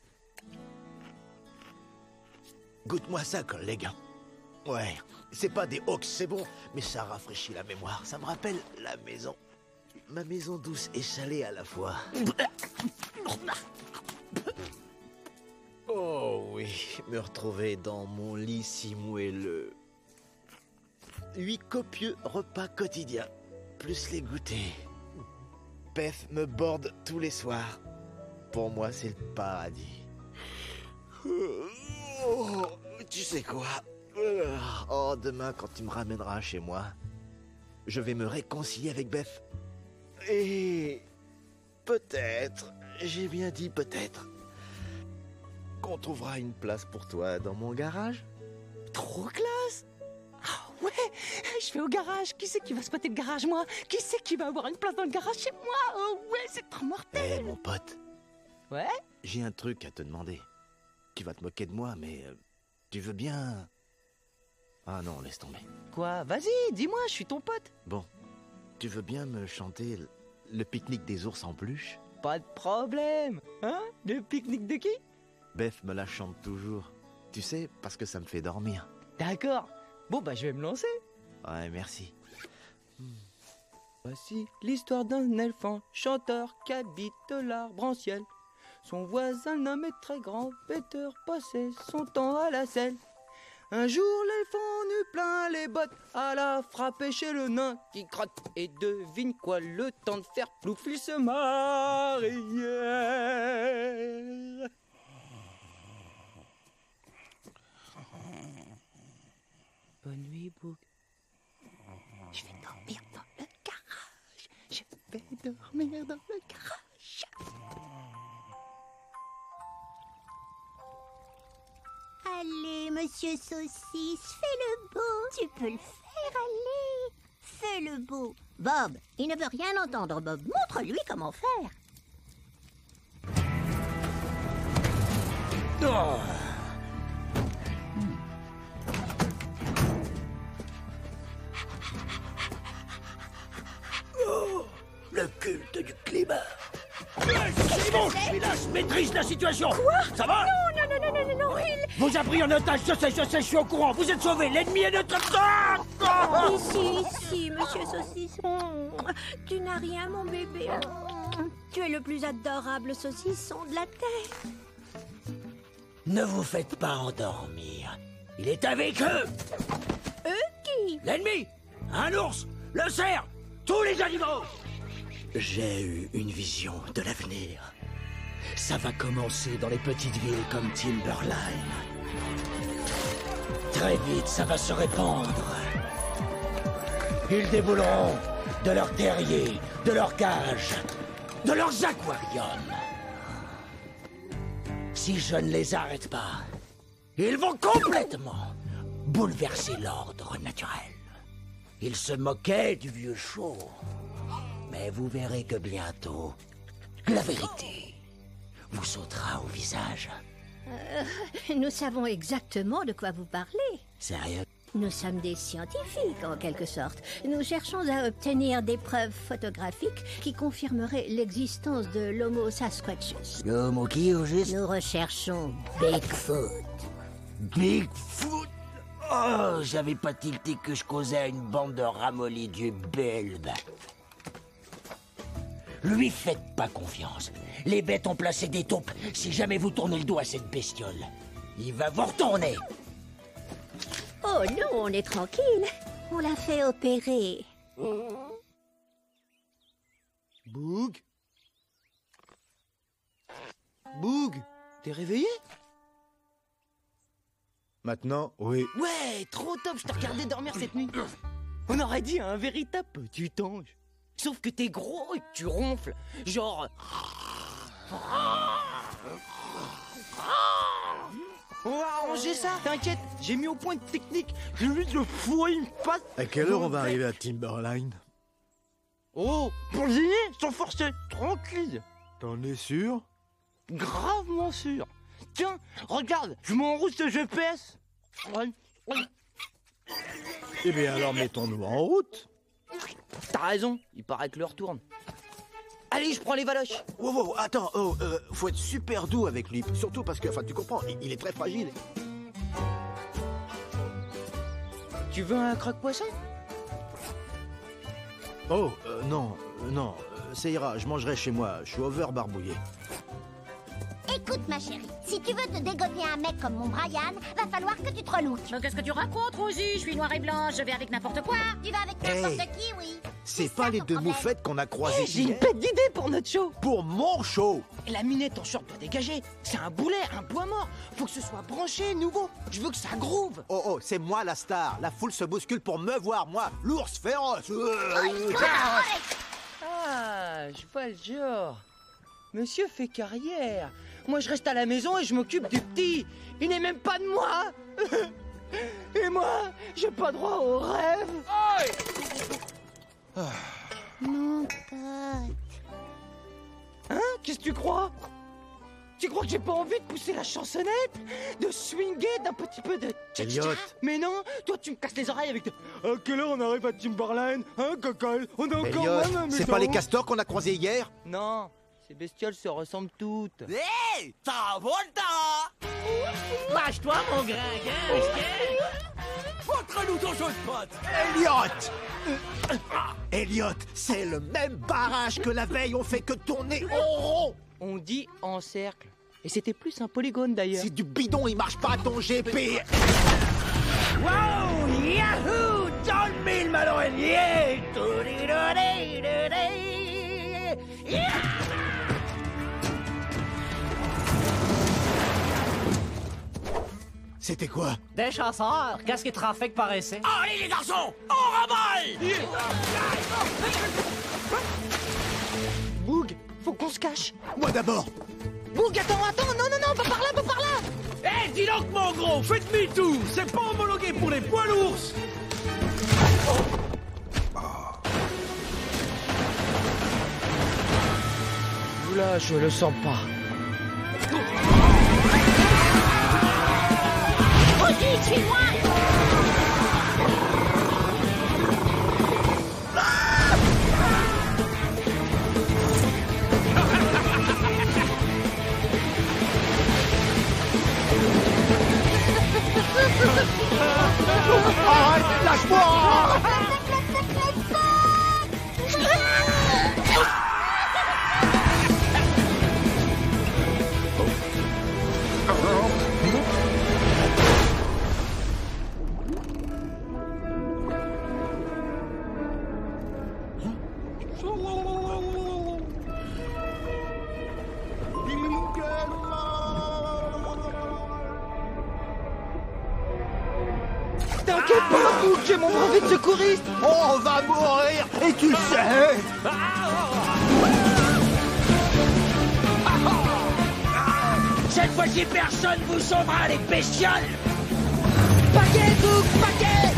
Goûte-moi ça, collègue. Ouais, c'est pas des hawks, c'est bon, mais ça rafraîchit la mémoire. Ça me rappelle la maison. Ma maison douce et salée à la fois. Oh oui, me retrouver dans mon lit si moelleux. 8 copieux repas quotidiens, plus les goûters. Beth me borde tous les soirs. Pour moi, c'est le paradis. Oh, tu sais quoi? Oh, demain, quand tu me ramèneras chez moi, je vais me réconcilier avec Beth. Et peut-être, j'ai bien dit peut-être, qu'on trouvera une place pour toi dans mon garage. Trop classe. Ah ouais, je vais au garage. Qui c'est qui va spotter le garage, moi? Qui c'est qui va avoir une place dans le garage chez moi? Oh ouais, c'est trop mortel. Eh, mon pote. Ouais? J'ai un truc à te demander. Tu vas te moquer de moi, mais tu veux bien... Ah non, laisse tomber. Quoi? Vas-y, dis-moi, je suis ton pote. Bon, tu veux bien me chanter le pique-nique des ours en peluche? Pas de problème. Hein? Le pique-nique de qui? Beth me la chante toujours. Tu sais, parce que ça me fait dormir. D'accord. Bon, bah je vais me lancer. Ouais, merci. Voici l'histoire d'un éléphant chanteur qui habite l'arbre en ciel. Son voisin nommé très grand Peter passait son temps à la selle. Un jour l'éléphant n'eut plein les bottes, alla frapper chez le nain qui crotte. Et devine quoi, le temps de faire plouf, il se mariait. Bonne nuit, Boug. Je vais dormir dans le garage. Je vais dormir dans le garage. Allez, monsieur Saucisse, fais le beau. Tu peux le faire, allez. Fais le beau. Bob, il ne veut rien entendre, Bob. Montre-lui comment faire. Oh. Oh, le culte du climat. C'est bon, je suis là, je maîtrise la situation. Quoi? Ça va? Non, il... Vous a pris en otage, je sais, je suis au courant. Vous êtes sauvés, l'ennemi est notre temps. Ici, monsieur Saucisson. Tu n'as rien, mon bébé. Tu es le plus adorable saucisson de la terre. Ne vous faites pas endormir. Il est avec eux. Eux qui? L'ennemi, un ours, le cerf, tous les animaux. J'ai eu une vision de l'avenir. Ça va commencer dans les petites villes comme Timberline. Très vite, ça va se répandre. Ils débouleront de leurs terriers, de leurs cages, de leurs aquariums. Si je ne les arrête pas, ils vont complètement bouleverser l'ordre naturel. Ils se moquaient du vieux show. Mais vous verrez que bientôt, la vérité vous sautera au visage. Nous savons exactement de quoi vous parlez. Sérieux? Nous sommes des scientifiques, en quelque sorte. Nous cherchons à obtenir des preuves photographiques qui confirmeraient l'existence de l'Homo sasquatchus. L'homo qui, au juste? Nous recherchons Bigfoot. Bigfoot? Oh, j'avais pas tilté que je causais à une bande de ramollis du bulbe. Lui faites pas confiance. Les bêtes ont placé des taupes. Si jamais vous tournez le dos à cette bestiole, il va vous retourner. Oh non, on est tranquille. On l'a fait opérer. Boog? Boog, t'es réveillé? Maintenant, oui. Ouais, trop top, je t'ai regardé dormir cette nuit. On aurait dit un véritable petit ange. Sauf que t'es gros et que tu ronfles. Genre... On va arranger ça, t'inquiète, j'ai mis au point de technique. J'ai juste le fouet, il me passe. À quelle heure on va arriver à Timberline? Oh, pour le dîner, sans forcer, tranquille. T'en es sûr? Gravement sûr. Tiens, regarde, je m'enroule ce GPS. Eh bien alors mettons-nous en route. T'as raison, il paraît que l'heure tourne. Allez, je prends les valoches. Wow, attends, faut être super doux avec lui. Surtout parce que, enfin, tu comprends, il est très fragile. Tu veux un croque-poisson? Oh, non, ça ira, je mangerai chez moi. Je suis over-barbouillé. Écoute, ma chérie, si tu veux te dégoter un mec comme mon Brian, va falloir que tu te relooks. Mais qu'est-ce que tu racontes, Rosie? Je suis noire et blanche, je vais avec n'importe quoi. Tu vas avec n'importe qui, oui. C'est pas les deux moufettes qu'on a croisées J'ai une bête d'idée pour notre show. Pour mon show. Et la minette en short doit dégager. C'est un boulet, un bois mort. Faut que ce soit branché, nouveau. Je veux que ça groove. Oh, c'est moi la star. La foule se bouscule pour me voir, moi, l'ours féroce. Ah, je vois le genre. Monsieur fait carrière. Moi, je reste à la maison et je m'occupe du petit. Il n'est même pas de moi. Et moi, j'ai pas droit au rêve. Mon pote. Hein? Qu'est-ce que tu crois? Tu crois que j'ai pas envie de pousser la chansonnette? De swinguer d'un petit peu de... Elliot. Mais non, toi tu me casses les oreilles avec de... À quelle heure on arrive à Timberline? Hein, Cocal? On est encore loin de la maison. C'est pas les castors qu'on a croisés hier? Non, ces bestioles se ressemblent toutes. Hé, Travolta! Lâche-toi, mon gringuin! Montre-nous ton jeu de pote! Elliot, c'est le même barrage que la veille, on fait que tourner en rond. On dit en cercle. Et c'était plus un polygone d'ailleurs. C'est du bidon, il marche pas ton GP. Wow! Yahoo! Dans le mille, malorier! C'était quoi? Des chasseurs! Qu'est-ce qui trafique par ici? Allez, les garçons! On raballe! Boog, faut qu'on se cache. Moi d'abord. Boog, attends, non, pas par là, pas par là. Eh, dis donc, mon gros, faites me-too! C'est pas homologué pour les poids lourds! Oula, je le sens pas. Rosie, suis-moi! Arrête, lâche-moi! T'inquiète pas, Boog, j'ai mon brevet de secouriste. Oh, on va mourir, et tu le sais. Cette fois-ci, personne vous sauvera, les bestioles! Paquet, Boog, paquet.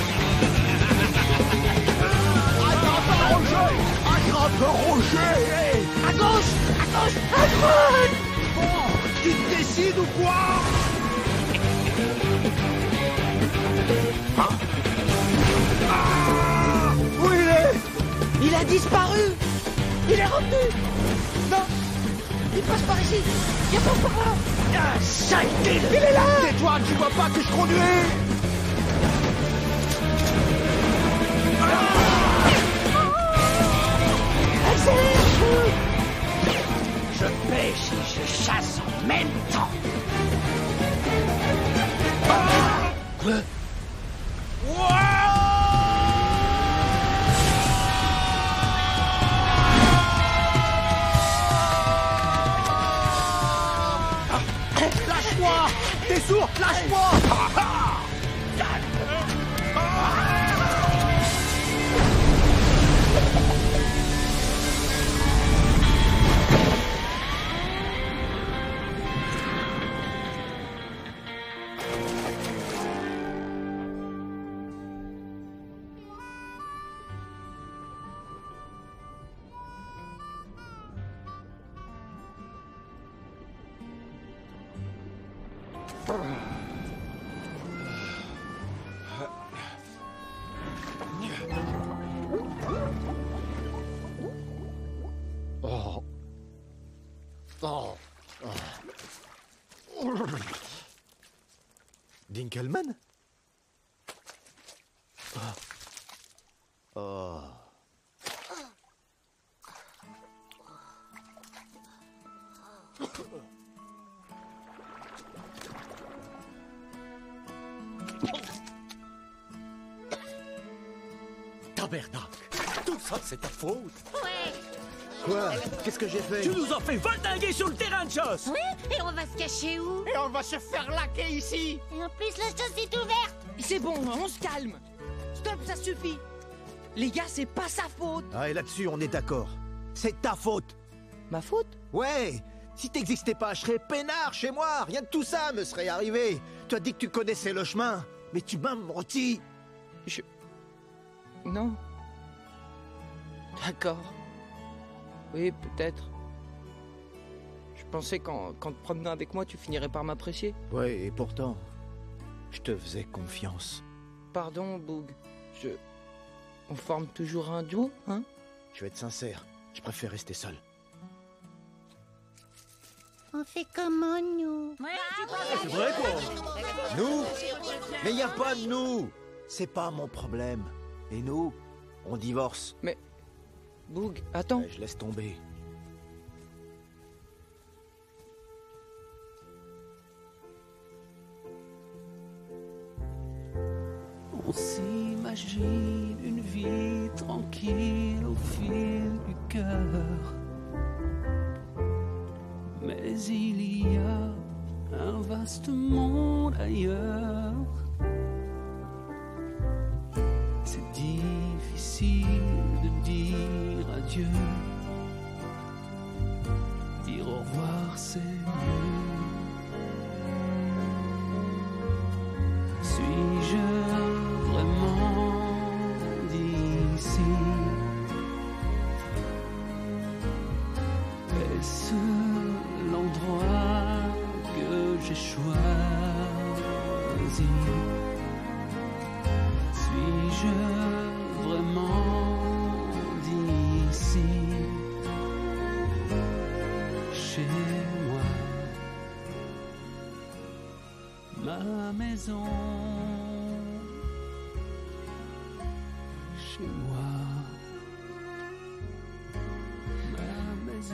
Attrape Roger. À gauche, à droite. Bon, tu te décides ou quoi? Où il est? Il a disparu. Il est revenu. Non, il passe par ici. Il est pas par là. Ah, saleté! Il est là. Tais-toi, tu vois pas que je conduis? Je pêche et je chasse en même temps. Lâche-moi! T'es sourd? Lâche-moi! Oh. Oh. Dinkelman? Oh. Tabernacle, tout ça c'est ta faute. Ouais. Quoi? Qu'est-ce que j'ai fait? Tu nous as fait valdinguer sur le terrain de chasse. Oui, et on va se cacher où? Et on va se faire laquer ici. Et en plus, la chasse est ouverte. C'est bon, on se calme. Stop, ça suffit. Les gars, c'est pas sa faute. Ah, et là-dessus, on est d'accord. C'est ta faute. Ma faute? Ouais. Si t'existais pas, je serais peinard chez moi. Rien de tout ça me serait arrivé. Tu as dit que tu connaissais le chemin, mais tu m'as menti. Non. D'accord. Oui, peut-être. Je pensais qu'en te promenant avec moi, tu finirais par m'apprécier. Ouais, et pourtant, je te faisais confiance. Pardon, Boog. On forme toujours un duo, hein? Je vais être sincère, je préfère rester seul. On fait comment, nous? C'est vrai, quoi. Nous? Mais y a pas de nous. C'est pas mon problème. Et nous, on divorce. Mais... Boog, attends. Je laisse tomber. On s'imagine une vie tranquille au fil du cœur. Mais il y a un vaste monde ailleurs. C'est difficile de dire adieu. Dire au revoir, c'est mieux. Suis-je vraiment d'ici? Est-ce l'endroit que j'ai choisi? Suis-je vraiment d'ici? Chez moi, ma maison. Chez moi, ma maison.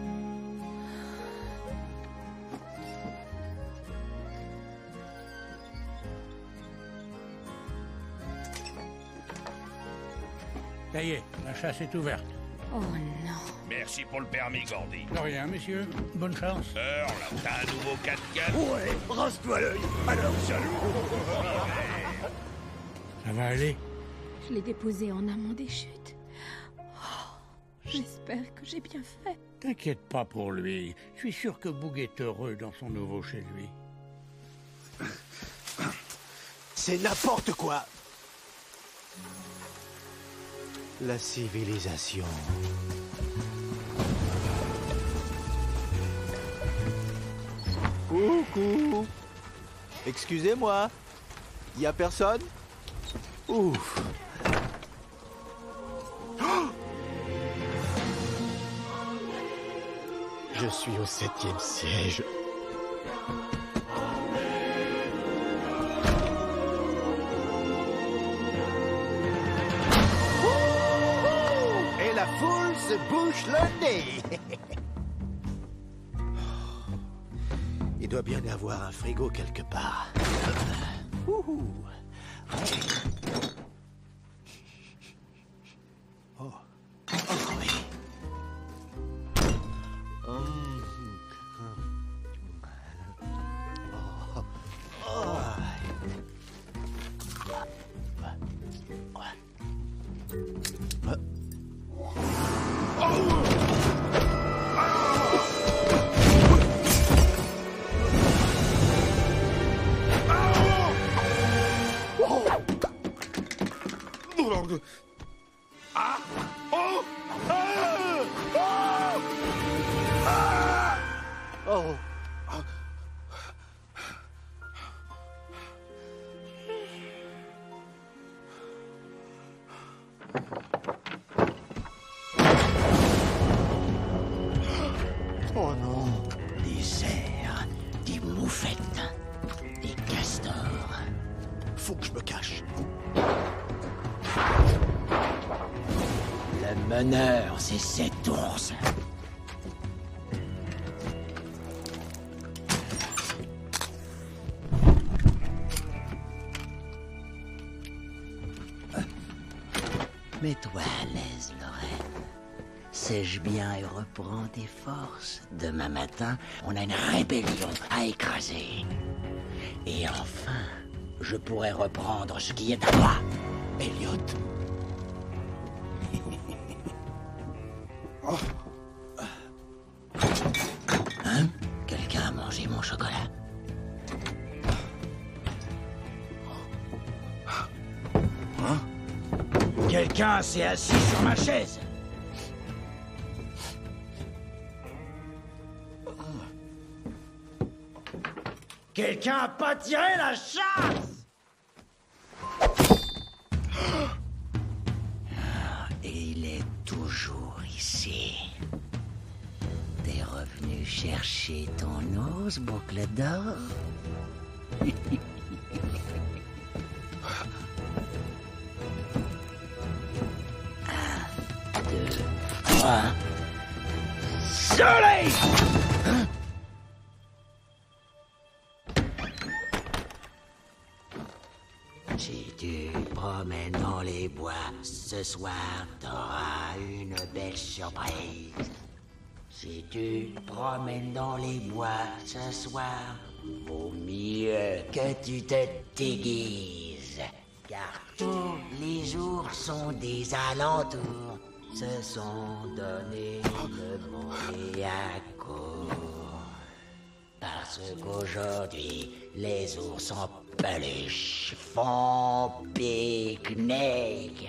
Ça y est, la chasse est ouverte. Oh non. Merci pour le permis, Gordy. De rien, monsieur. Bonne chance. Sœur, là, t'as un nouveau 4x4. Ouais, rase-toi l'œil. Alors, jaloux. Ça va aller? Je l'ai déposé en amont des chutes. Oh, j'espère que j'ai bien fait. T'inquiète pas pour lui. Je suis sûr que Boog est heureux dans son nouveau chez lui. C'est n'importe quoi. La civilisation. Coucou. Excusez-moi. Y a personne? Ouf. Je suis au 7e siège. Et la foule se bouche le nez. Il doit bien y avoir un frigo quelque part. Ouhou. Oh. Oh oui. Oh non. Des cerfs, des moufettes, des castors. Faut que je me cache. Le meneur, c'est cet ours. Mets-toi à l'aise, Lorraine. Sèche bien et reprends tes forces. Demain matin, on a une rébellion à écraser. Et enfin, je pourrai reprendre ce qui est à moi. Elliot. Hein? Quelqu'un a mangé mon chocolat? Hein? Quelqu'un s'est assis sur ma chaise. Quelqu'un a pas tiré la chasse? Et il est toujours ici. T'es revenu chercher ton os, boucle d'or? 1, 2, 3. Soleil! Hein? Si tu te promènes dans les bois, ce soir t'auras une belle surprise. Si tu te promènes dans les bois ce soir, vaut mieux que tu te déguises. Car tous les ours sont des alentours, se sont donné le mauvais à court. Parce qu'aujourd'hui, les ours en peluche font pique-nique.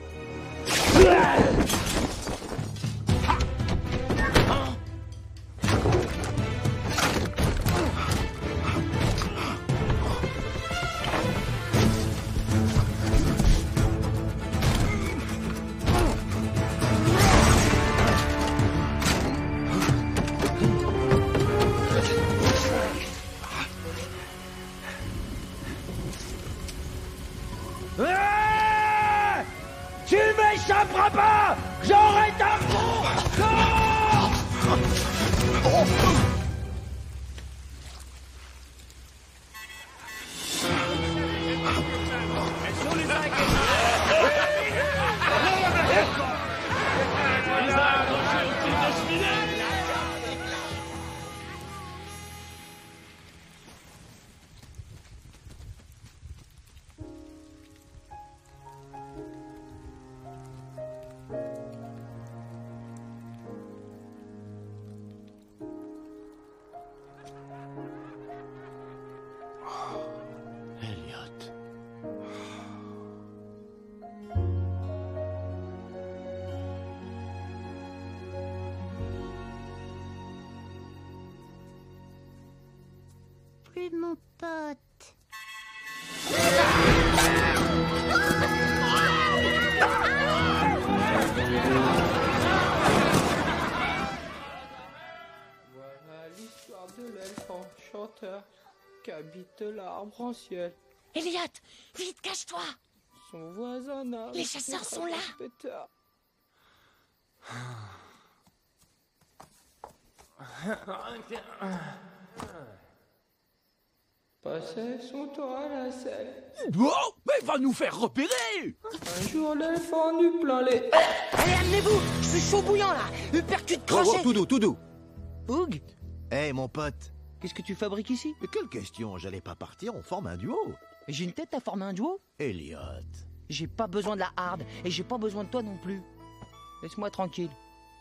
Tu m'échapperas pas! J'aurai ta peau! Elliot. Plus mon pote. Voilà l'histoire de l'elfe chanteur qui habite l'arbre en ciel. Elliot, vite, cache-toi. Son voisin n'a... Les chasseurs sont là. Pétard. Passait son temps à la selle. Oh, mais va nous faire repérer. Un jour, l'elfe en eut plein les... Allez, amenez-vous. Je suis chaud bouillant, là. Percute crochet. Tout doux, tout doux. Oug, Hé, mon pote. qu'est-ce que tu fabriques ici? Mais quelle question, j'allais pas partir, on forme un duo. J'ai une tête à former un duo? Elliot. J'ai pas besoin de la hard, et j'ai pas besoin de toi non plus. Laisse-moi tranquille.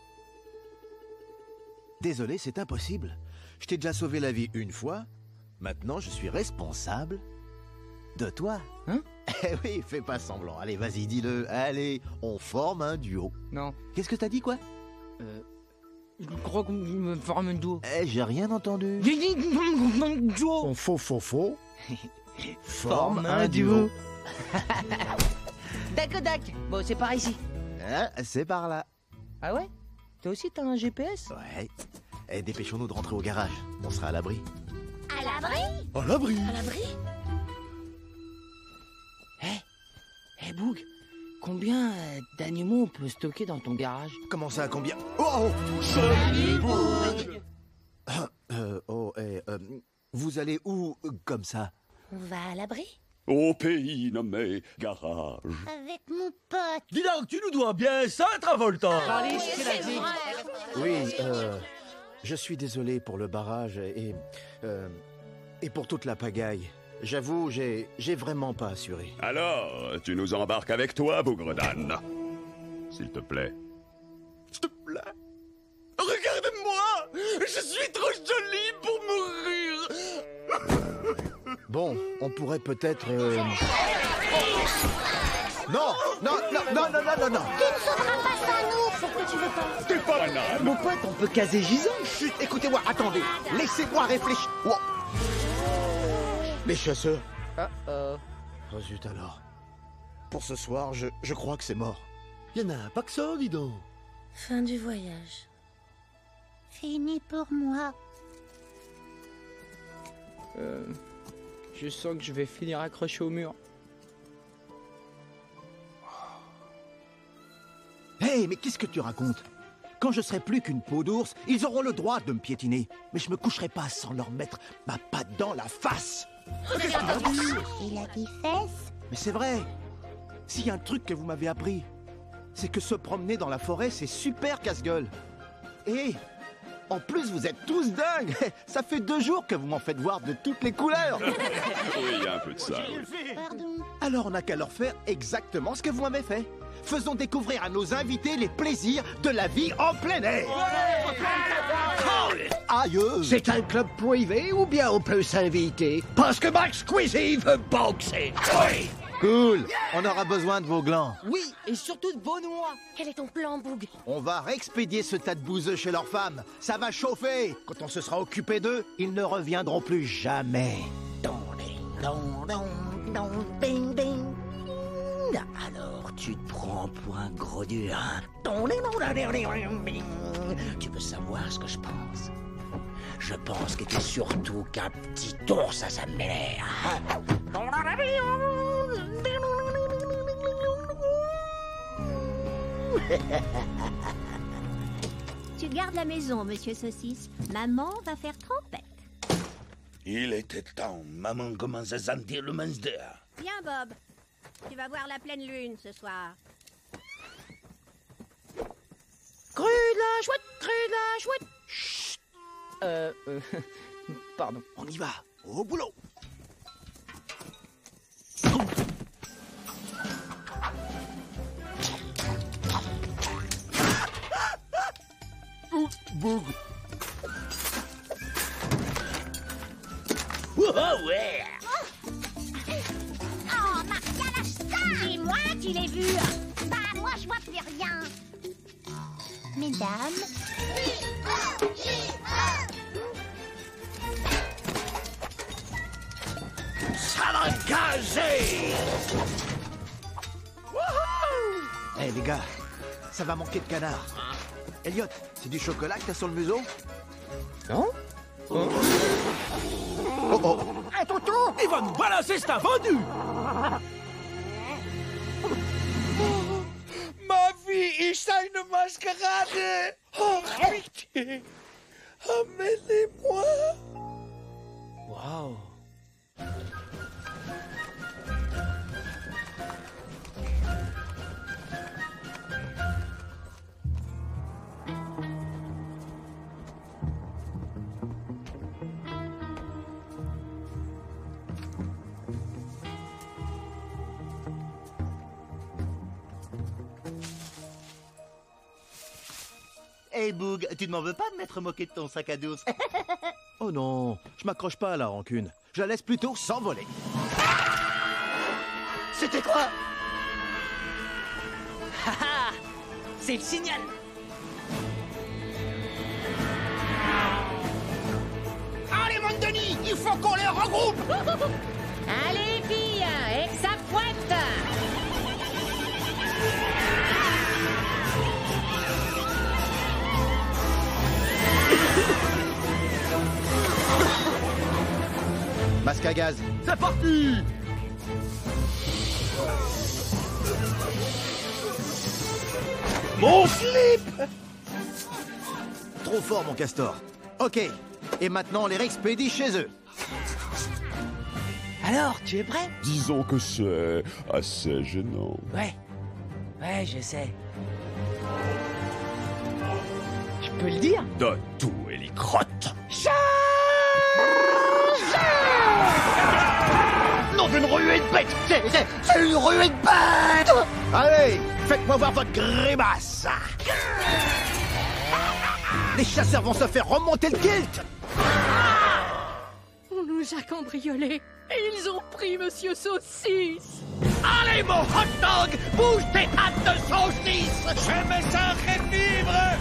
Désolé, c'est impossible. Je t'ai déjà sauvé la vie une fois. Maintenant, je suis responsable de toi. Hein? Eh oui, fais pas semblant. Allez, vas-y, dis-le. Allez, on forme un duo. Non. Qu'est-ce que t'as dit, quoi? Je crois qu'on me forme un duo. Eh, j'ai rien entendu. J'ai dit un duo. Faux. Forme un duo. Dac. Bon, c'est par ici. Hein, c'est par là. Ah ouais? Toi aussi, t'as un GPS? Ouais. Eh, dépêchons-nous de rentrer au garage. On sera à l'abri. À l'abri? À l'abri. À l'abri? Eh, Boug, combien d'animaux on peut stocker dans ton garage? Comment ça, combien? Oh! Salut, Boug! Vous allez où, comme ça? On va à l'abri? Au pays nommé Garage. Avec mon pote. Dis donc, tu nous dois bien ça, Travolta. Charlie, tu l'as dit. Oui, je suis désolé pour le barrage et pour toute la pagaille. J'avoue, j'ai vraiment pas assuré. Alors, tu nous embarques avec toi, Bougredane. S'il te plaît. S'il te plaît. Regardez-moi. Je suis trop jolie pour mourir. Bon, on pourrait peut-être... Non. Tu ne sauveras pas sans nous. Pourquoi tu veux pas? T'es pas un âne. Mon pote, on peut caser Gisant. Chut, écoutez-moi, attendez. Laissez-moi réfléchir. Oh. Les chasseurs. Oh zut alors. Pour ce soir, je crois que c'est mort. Il y en a pas que ça, dis donc. Fin du voyage. Fini pour moi. Je sens que je vais finir accroché au mur. Hé, mais qu'est-ce que tu racontes? Quand je serai plus qu'une peau d'ours, ils auront le droit de me piétiner. Mais je me coucherai pas sans leur mettre ma patte dans la face. Il a dit fesses. Mais c'est vrai. S'il y a un truc que vous m'avez appris, c'est que se promener dans la forêt, c'est super casse-gueule. Et en plus, vous êtes tous dingues. Ça fait 2 jours que vous m'en faites voir de toutes les couleurs. Oui, il y a un peu de ça, oui. Pardon. Alors on n'a qu'à leur faire exactement ce que vous m'avez fait. Faisons découvrir à nos invités les plaisirs de la vie en plein air. Aïe! C'est un club privé ou bien on peut s'inviter? Parce que Max Squeezie veut boxer. Oui. Cool. On aura besoin de vos glands. Oui, et surtout de vos noix. Quel est ton plan, Boug? On va réexpédier ce tas de bouseux chez leurs femmes. Ça va chauffer. Quand on se sera occupé d'eux, ils ne reviendront plus jamais. Alors tu te prends pour un gros dur, hein? Tu veux savoir ce que je pense? Je pense que t'es surtout qu'un petit ours à sa mère. Tu gardes la maison, monsieur Saucisse. Maman va faire trompette. Il était temps. Maman commence à sentir le monster. Viens, Bob. Tu vas voir la pleine lune ce soir. Crue de la chouette. Chut. Pardon. On y va. Au boulot. Boug. Oh ouais. Oh, Maria, lâche ça! C'est moi qui l'ai vu. Bah, moi, je vois plus rien. Mesdames... Ça va gazer. Les gars, ça va manquer de canard. Elliot, c'est du chocolat que t'as sur le museau? Non? Oh oh! Un tonton! Il va nous balancer cet vendu! Ma vie, il s'agit de mascarade! Oh, pitié! Amenez-moi! Waouh! Hey Boog, tu ne m'en veux pas de m'être moqué de ton sac à dos? Oh non, je m'accroche pas à la rancune. Je la laisse plutôt s'envoler. C'était quoi? Haha! C'est le signal! Allez, mon Denis, il faut qu'on les regroupe. Allez, filles, et que ça fouette. Masque à gaz. C'est parti! Mon slip! Trop fort, mon castor. Ok, et maintenant on les réexpédie chez eux. Alors, tu es prêt? Disons que c'est assez gênant. Ouais. Ouais, je sais. Je peux le dire? Donne tout, Hélicrotte. Non d'une ruée de bête! C'est une ruée de bête! Allez, faites-moi voir votre grimace! Les chasseurs vont se faire remonter le kilt! On nous a cambriolés et ils ont pris Monsieur Saucisse. Allez, mon hot dog! Bouge tes pattes de saucisse! Je me sens revivre!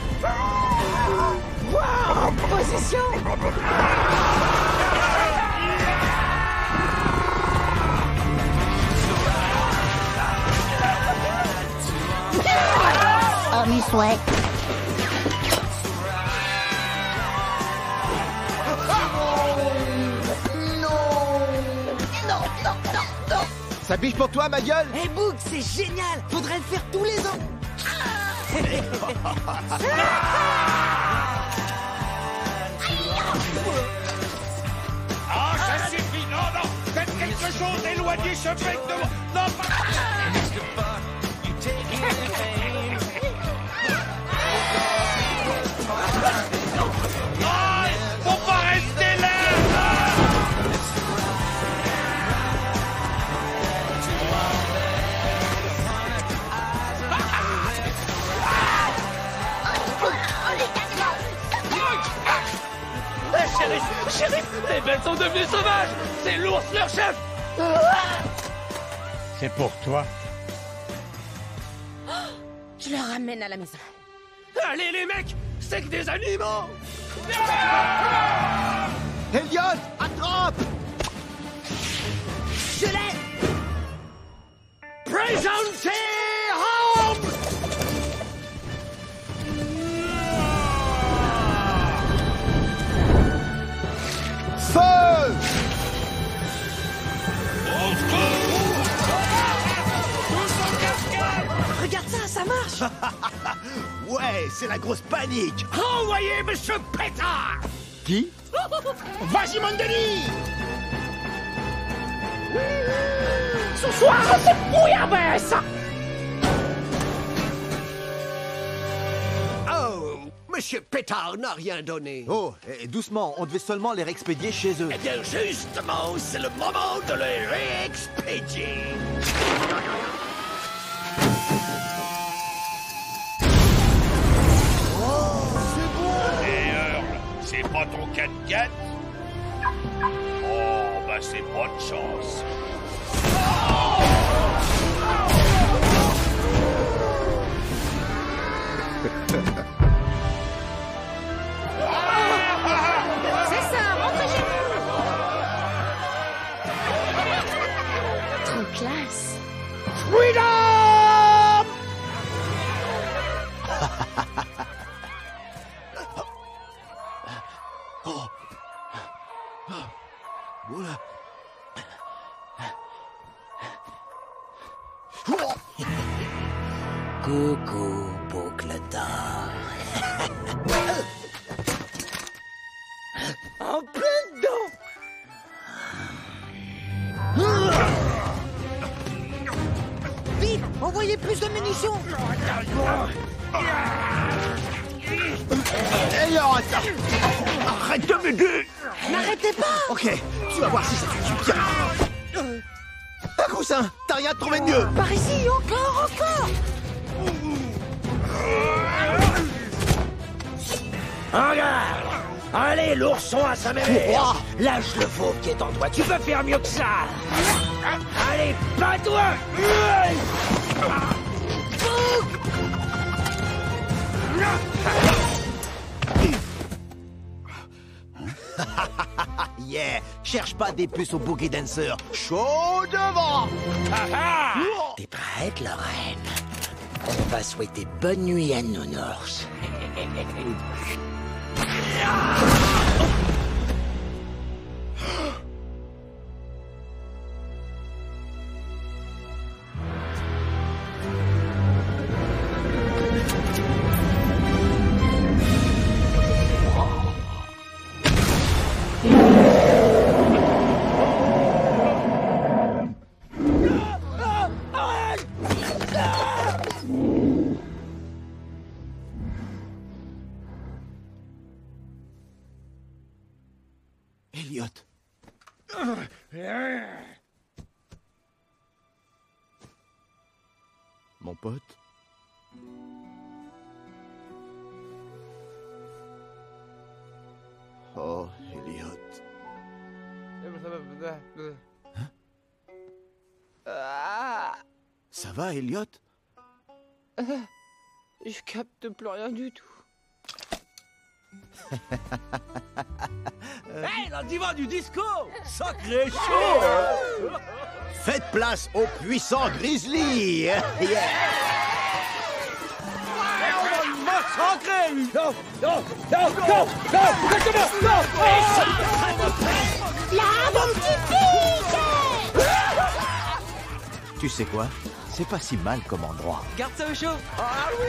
Wow! Position! Oh, mes souhaits. Ça biche pour toi, ma gueule? Hey Boog, c'est génial! Faudrait le faire tous les ans! Ah, ça suffit! Non, non! Faites quelque chose! Éloignez ce mec de moi! Non, Ah, faut pas rester là! Shérif, les bêtes sont devenues sauvages! C'est l'ours leur chef! C'est pour toi. Je le ramène à la maison. Allez les mecs, c'est que des animaux! Elliot, attrape! Je l'ai! Présentez home! Feu! Regarde ça, ça marche! Ouais, c'est la grosse panique! Envoyez Monsieur Pétard! Qui? Vas-y, mon Denis. Ce soir, c'est bouillabaisse! Oh, Monsieur Pétard n'a rien donné. Oh, doucement, on devait seulement les réexpédier chez eux. Eh bien, justement, c'est le moment de les réexpédier! Et c'est pas ton 4x4? Oh, bah c'est pas de chance. C'est ça, rentrez chez vous. Trop classe. Freedom! Oh. Oula. Coucou, Boucletin. En plein dedans. Vite, envoyez plus de munitions. Hey, attends. Arrête de m'aider. N'arrêtez pas. Ok, tu vas voir si ça fait du bien. Un coussin, t'as rien trouvé de mieux. Par ici, encore. Regarde! Allez, l'ourson à sa mère! Lâche le fauve qui est en toi, tu peux faire mieux que ça! Allez, bats-toi! Yeah, cherche pas des puces au Boogie Dancer. Chaud devant. T'es prête, Lorraine? On va souhaiter bonne nuit à Nounours. Elliot. Mon pote. Oh, Elliot. Ça va, Elliot? Je capte plus rien du tout. Hey, la diva du disco! Sacré chaud! Faites place au puissant Grizzly! Yeah. Massacré! Non! Là, mon petit fils! Tu sais quoi? C'est pas si mal comme endroit. Garde ça au chaud. Ah oui,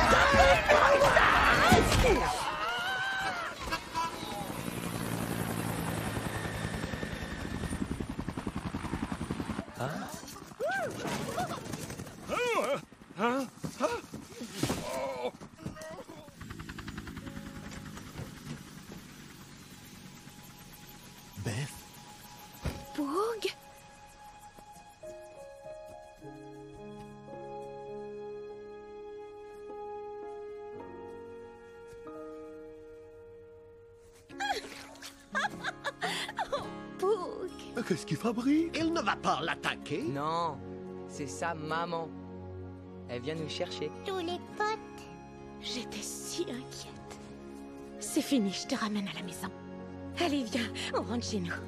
Beth? Boog? Oh, Boog. Qu'est-ce qu'il fabrique? Il ne va pas l'attaquer. Non, c'est sa maman. Elle vient nous chercher. Tous les potes. J'étais si inquiète. C'est fini, je te ramène à la maison. Allez, viens, on rentre chez nous.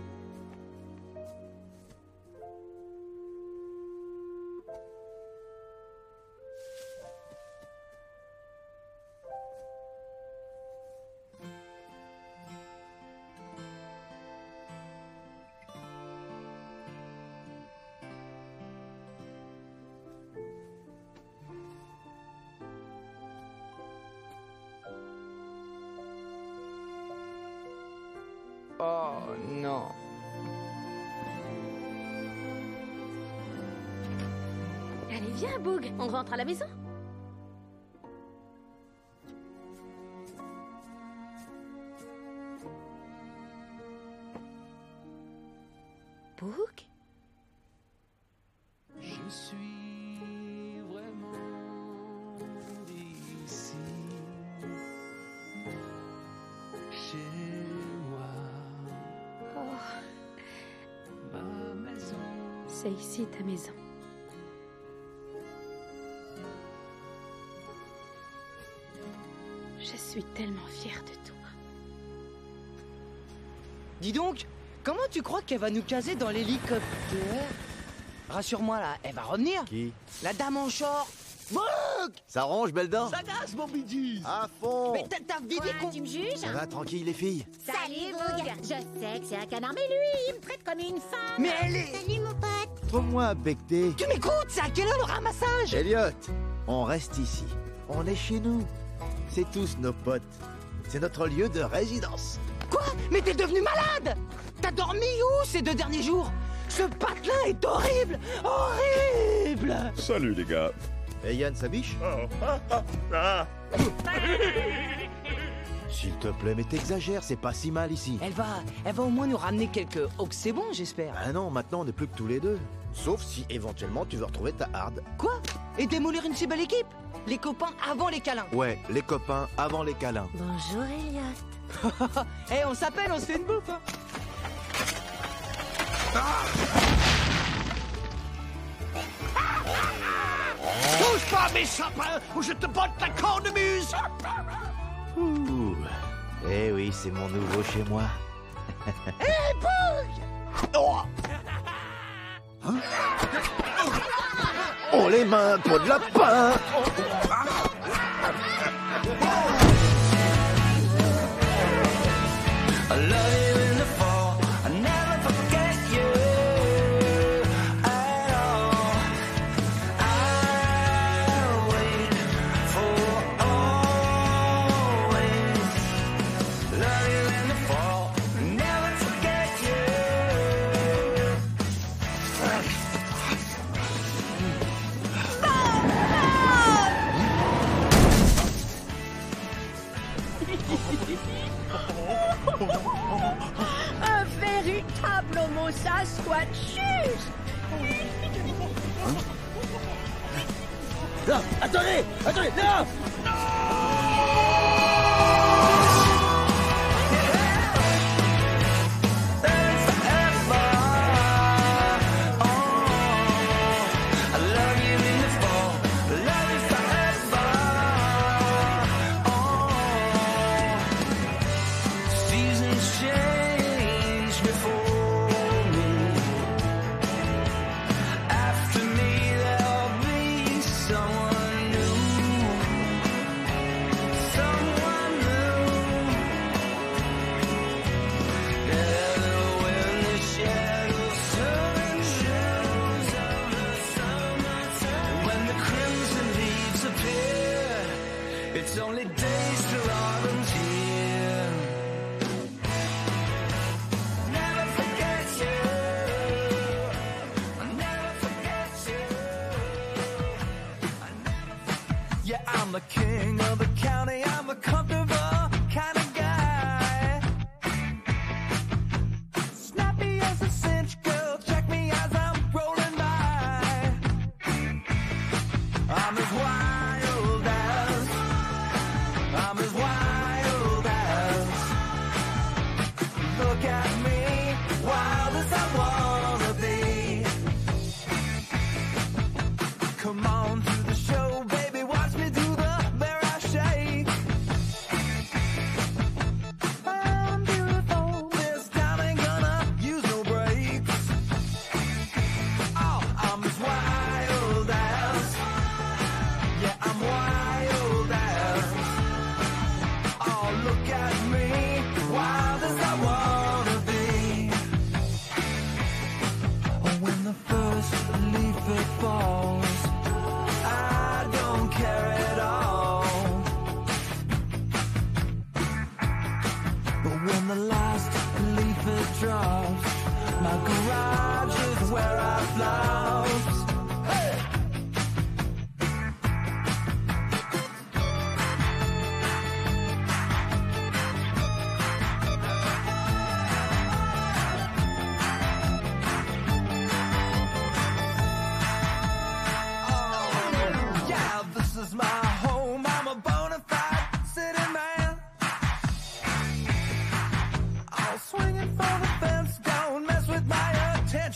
Oh non. Allez, viens, Boog, on rentre à la maison. Boog? Je suis vraiment ici, chez moi, ma maison. C'est ici ta maison. Je suis tellement fière de toi. Dis donc, comment tu crois qu'elle va nous caser dans l'hélicoptère? Rassure-moi là, elle va revenir. Qui? La dame en short. Ça ronge, belle dent? Sagace, mon bidis. À fond. Mais t'as vidé qu'on... Tu me juges? Ça va, tranquille, les filles. Salut, Boog. Je sais que c'est un canard, mais lui, il me traite comme une femme. Mais elle est... Salut, mon pote. Trouve-moi un becté. Tu m'écoutes, c'est à quelle heure le ramassage? Elliot, on reste ici. On est chez nous. C'est tous nos potes. C'est notre lieu de résidence. Quoi? Mais t'es devenu malade? T'as dormi où ces 2 derniers jours? Ce patelin est horrible! Horrible! Salut, les gars. Et Yann, sa biche? S'il te plaît, mais t'exagères, c'est pas si mal ici. Elle va au moins nous ramener quelques oxébons, j'espère. Ah non, maintenant on n'est plus que tous les deux. Sauf si éventuellement tu veux retrouver ta hard. Quoi? Et démolir une si belle équipe? Les copains avant les câlins. Ouais, les copains avant les câlins. Bonjour, Elliot. Eh, on s'appelle, on se fait une bouffe, hein. Touche pas à mes sapins ou je te botte la cornemuse. Ouh. Eh oui, c'est mon nouveau chez moi. Hé, Boog! Oh. Hein? Oh, les mains pour de lapin. I love you in the fall. I never forget you at all. I'll wait for always. Love you in the fall. Never forget Un véritable homo sasquatchus. Non, attendez, non. It's only days till autumn's here. Never forget you. I'll never forget you. Yeah, I'm the king of the county. I'm a comfortable kind of guy. Snappy as a cinch, girl. Check me as I'm rolling by. I'm as wild as I'm as wild as. Look at me, wild as I wanna be. Come on to the show, baby, watch me do the bear I shake. I'm beautiful, this time ain't gonna use no brakes. Oh, I'm as wild as. Yeah, I'm wild as. Oh, look at me, wild as I wanna be. When the first leaf it falls, I don't care at all. But when the last leaf it drops, my garage is where I flops. Hey! Yeah, this is my home. I'm a bona fide city man. All swinging for the fence. Don't mess with my attention.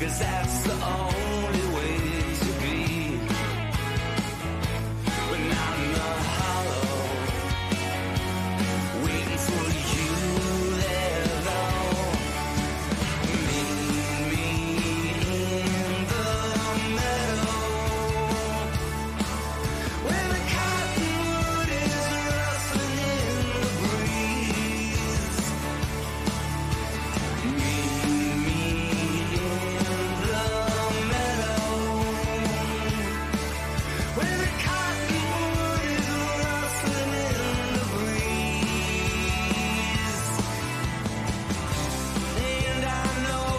'cause that's the only way to be. When I'm in the hollow, waiting for you there, though. Meet me in the meadow, where the cottonwood is rustling in the breeze. Meet me in the meadow, where the cottonwood is rustling in the breeze. And I know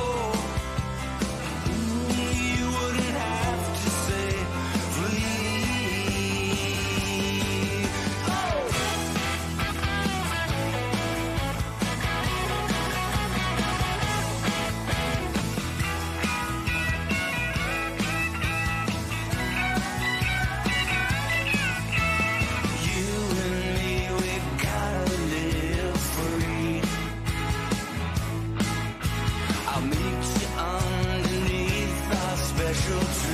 you wouldn't have to say please. Oh! You and me, we gotta live free. I'll meet you underneath our special tree.